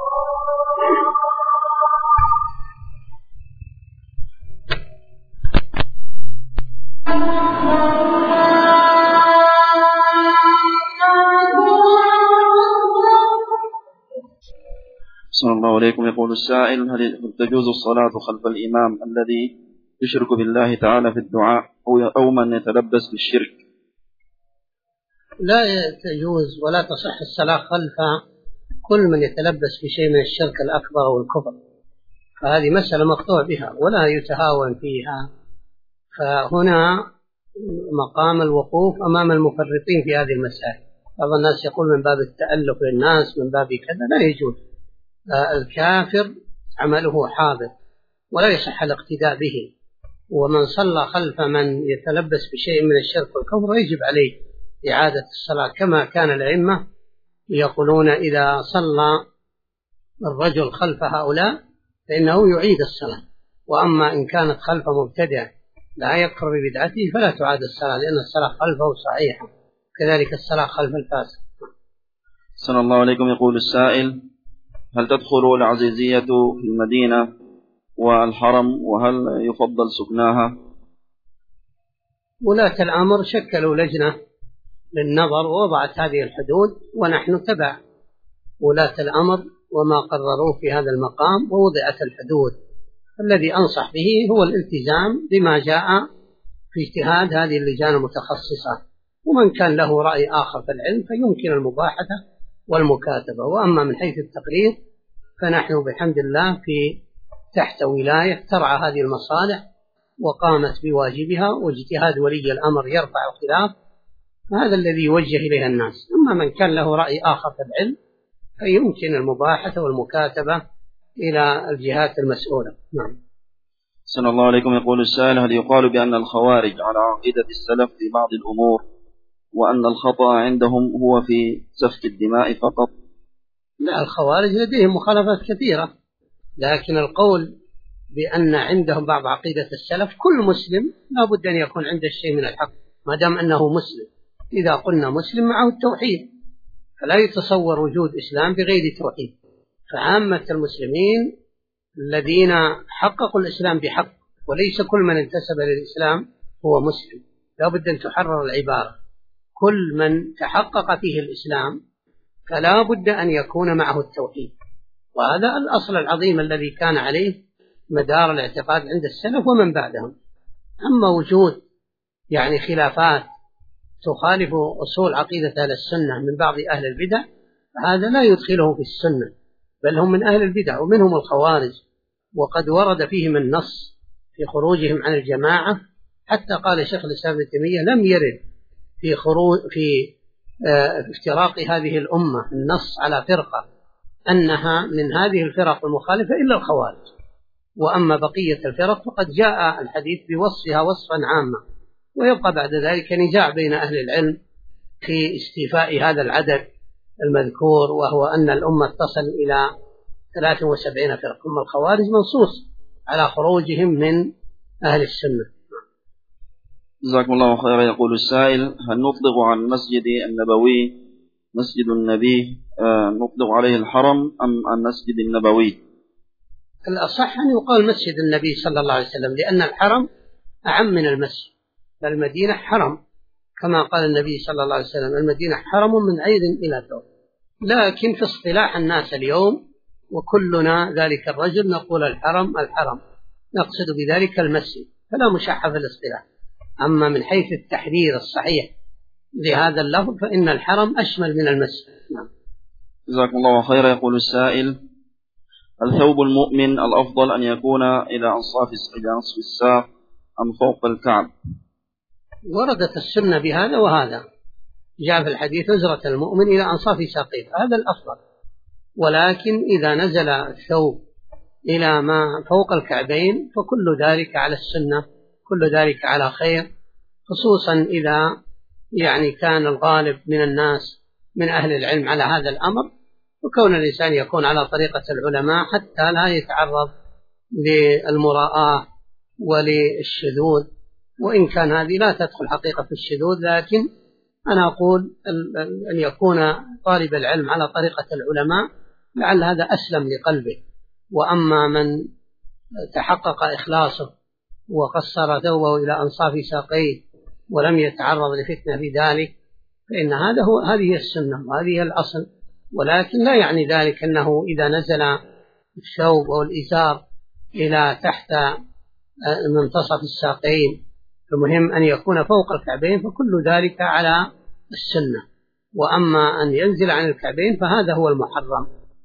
صلى الله عليكم. يقول السائل: هل تجوز الصلاة خلف الإمام الذي يشرك بالله تعالى في الدعاء أو من يتلبس بالشرك؟ لا تجوز ولا تصح الصلاة خلف كل من يتلبس بشيء من الشرك الأكبر أو الكفر، فهذه مسألة مقطوع بها ولا يتهاون فيها. فهنا مقام الوقوف أمام المفرطين في هذه المسائل. بعض الناس يقول من باب التألق للناس، من باب كذا، لا يجوز. الكافر عمله حاضر ولا يصح الاقتداء به، ومن صلى خلف من يتلبس بشيء من الشرك والكفر يجب عليه إعادة الصلاة، كما كان الأئمة يقولون إذا صلى الرجل خلف هؤلاء فإنه يعيد الصلاة. وأما إن كانت خلف مبتدع لا يكفر ببدعته فلا تعاد الصلاة، لأن الصلاة خلفه صحيحة، كذلك الصلاة خلف الفاسق. صلى الله عليكم. يقول السائل: هل تدخل العزيزية في المدينة والحرم، وهل يفضل سكناها؟ ولاة الأمر شكلوا لجنة للنظر ووضعت هذه الحدود، ونحن تبع ولاة الأمر وما قرروا في هذا المقام، ووضعت الحدود. الذي أنصح به هو الالتزام بما جاء في اجتهاد هذه اللجان المتخصصة، ومن كان له رأي آخر في العلم فيمكن المباحثة والمكاتبة. وأما من حيث التقرير فنحن بحمد الله في تحت ولاية ترعى هذه المصالح وقامت بواجبها، واجتهاد ولي الأمر يرفع خلاف، هذا الذي يوجه إليها الناس. أما من كان له رأي آخر في العلم فيمكن المباحثة والمكاتبة إلى الجهات المسؤولة. نعم. صلى الله عليكم. يقول السائل: هل يقال بأن الخوارج على عقيدة السلف في بعض الأمور، وأن الخطأ عندهم هو في سفك الدماء فقط؟ لا، الخوارج لديهم مخالفات كثيرة، لكن القول بأن عندهم بعض عقيدة السلف، كل مسلم لا بد أن يكون عنده الشيء من الحق ما دام أنه مسلم. إذا قلنا مسلم معه التوحيد، فلا يتصور وجود إسلام بغير توحيد. فعامة المسلمين الذين حققوا الإسلام بحق، وليس كل من انتسب للإسلام هو مسلم، لا بد أن تحرر العبارة. كل من تحقق فيه الإسلام فلا بد أن يكون معه التوحيد، وهذا الأصل العظيم الذي كان عليه مدار الاعتقاد عند السلف ومن بعدهم. أما وجود خلافات تخالف أصول عقيدة أهل السنة من بعض أهل البدع، فهذا لا يدخلهم في السنة، بل هم من أهل البدع ومنهم الخوارج، وقد ورد فيهم النص في خروجهم عن الجماعة، حتى قال شيخ الإسلام ابن تيمية لم يرد في افتراق هذه الأمة النص على فرقة أنها من هذه الفرق المخالفة إلا الخوارج، وأما بقية الفرق فقد جاء الحديث بوصفها وصفا عاما. ويبقى بعد ذلك نزاع بين أهل العلم في استيفاء هذا العدد المذكور، وهو أن الأمة تصل إلى 73 فرقة. أما الخوارج منصوص على خروجهم من أهل السنة. جزاكم الله خيرا. يقول السائل: هل نطلق عن المسجد النبوي مسجد النبي نطلق عليه الحرم أم المسجد النبوي؟ الأصح أن يقال مسجد النبي صلى الله عليه وسلم، لأن الحرم أعم من المسجد، فالمدينة حرم كما قال النبي صلى الله عليه وسلم: المدينة حرم من عير إلى ثوب. لكن في اصطلاح الناس اليوم وكلنا ذلك الرجل نقول الحرم الحرم، نقصد بذلك المسجد، فلا مشحة في الاصطلاح. أما من حيث التحرير الصحيح لهذا اللفظ فإن الحرم أشمل من المسجد. نعم. جزاكم الله خيرا. يقول السائل: هل ثوب المؤمن الأفضل أن يكون إلى أنصاف الساق أم فوق الكعب؟ وردت السنة بهذا وهذا، جاء في الحديث: أزرة المؤمن إلى أنصاف ساقيه، هذا الأفضل. ولكن إذا نزل الثوب إلى ما فوق الكعبين فكل ذلك على السنة، كل ذلك على خير، خصوصا إذا كان الغالب من الناس من أهل العلم على هذا الأمر، وكون الإنسان يكون على طريقة العلماء حتى لا يتعرض للمراءة وللشذوذ، وإن كان هذه لا تدخل حقيقة في الشذوذ، لكن أنا أقول أن يكون طالب العلم على طريقة العلماء لعل هذا أسلم لقلبه. وأما من تحقق إخلاصه وقصر ثوبه إلى أنصاف ساقيه ولم يتعرض لفتنة بذلك فإن هذه السنة وهذه الأصل. ولكن لا يعني ذلك أنه إذا نزل الثوب أو الإزار إلى تحت منتصف الساقين، المهم أن يكون فوق الكعبين، فكل ذلك على السنة. وأما أن ينزل عن الكعبين فهذا هو المحرم.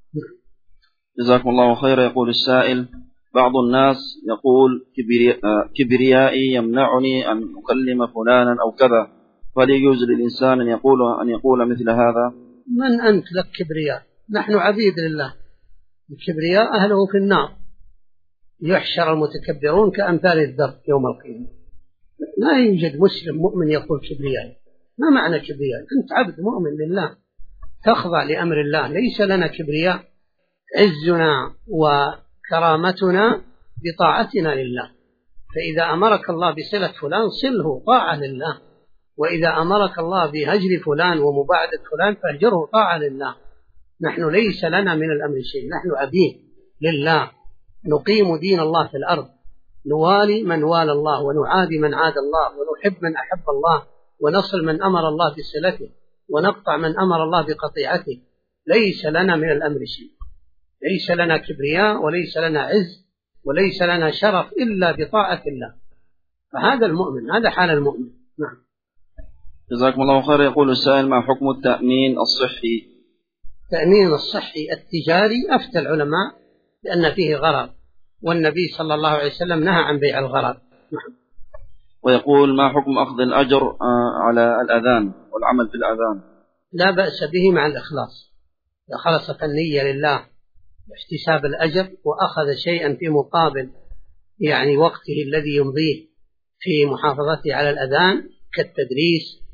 جزاكم الله خيرا. يقول السائل: بعض الناس يقول: كبريائي يمنعني أن أكلم فلانا أو كذا، فهل يجوز للإنسان أن يقول مثل هذا؟ من أنت لك كبرياء؟ نحن عبيد لله. الكبرياء أهله في النار، يحشر المتكبرون كأمثال الذر يوم القيامة. لا يوجد مسلم مؤمن يقول كبرياء. ما معنى كبرياء؟ أنت عبد مؤمن لله تخضع لأمر الله، ليس لنا كبرياء. عزنا وكرامتنا بطاعتنا لله، فإذا أمرك الله بصلة فلان صله، طاعة لله. وإذا أمرك الله بهجر فلان ومباعدة فلان فهجره، طاعة لله. نحن ليس لنا من الأمر شيء، نحن عبيد لله، نقيم دين الله في الأرض، نوالي من والى الله ونعادي من عاد الله، ونحب من أحب الله، ونصل من أمر الله بصلته، ونقطع من أمر الله بقطيعته. ليس لنا من الأمر شيء، ليس لنا كبرياء وليس لنا عز وليس لنا شرف إلا بطاعة الله. فهذا المؤمن، هذا حال المؤمن. نعم. جزاكم الله خير. يقول السائل: ما حكم التأمين الصحي؟ التأمين الصحي التجاري أفتى العلماء لأن فيه غرر، والنبي صلى الله عليه وسلم نهى عن بيع الغرر. نعم. ويقول: ما حكم أخذ الأجر على الأذان والعمل في الأذان؟ لا بأس به مع الإخلاص، إذا خلصت النية لله واحتساب الأجر وأخذ شيئا في مقابل وقته الذي يمضيه في محافظته على الأذان كالتدريس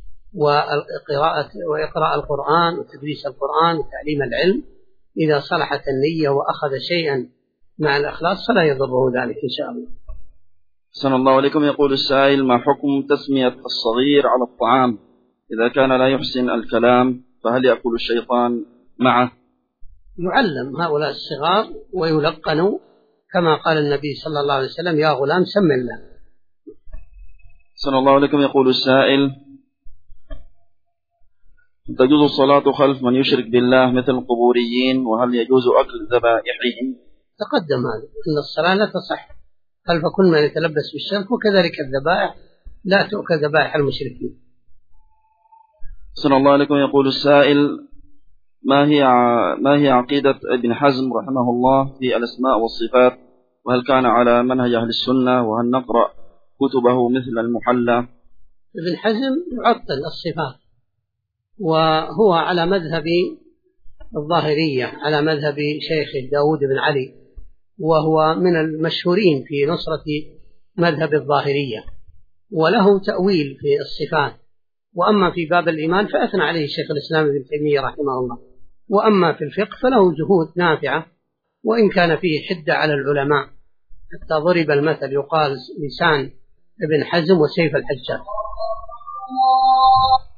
وإقراء القرآن وتدريس القرآن وتعليم العلم، إذا صلحت النية وأخذ شيئا مع الإخلاص فلا يضره ذلك إن شاء الله. أحسن الله عليكم. يقول السائل: ما حكم تسمية الصغير على الطعام إذا كان لا يحسن الكلام، فهل يأكل الشيطان معه؟ يعلم هؤلاء الصغار ويلقنوا كما قال النبي صلى الله عليه وسلم: يا غلام سم الله. أحسن الله عليكم. يقول السائل: تجوز الصلاة خلف من يشرك بالله مثل القبوريين، وهل يجوز أكل ذبائحهم؟ تقدم هذا أن الصلاة لا تصح خلف كل من يتلبس بالشرك، وكذلك الذبائح لا تؤكل ذبائح المشركين. أحسن الله عليكم. يقول السائل: ما هي عقيدة ابن حزم رحمه الله في الأسماء والصفات، وهل كان على منهج أهل السنة، وهل نقرأ كتبه مثل المحلى؟ ابن حزم يعطل الصفات، وهو على مذهب الظاهرية، على مذهب شيخ داود بن علي، وهو من المشهورين في نصرة مذهب الظاهرية، وله تأويل في الصفات. وأما في باب الإيمان فأثنى عليه الشيخ الإسلام ابن تيمية رحمه الله. وأما في الفقه فله جهود نافعة، وإن كان فيه حدة على العلماء، حتى ضرب المثل يقال لسان ابن حزم وسيف الحجاج.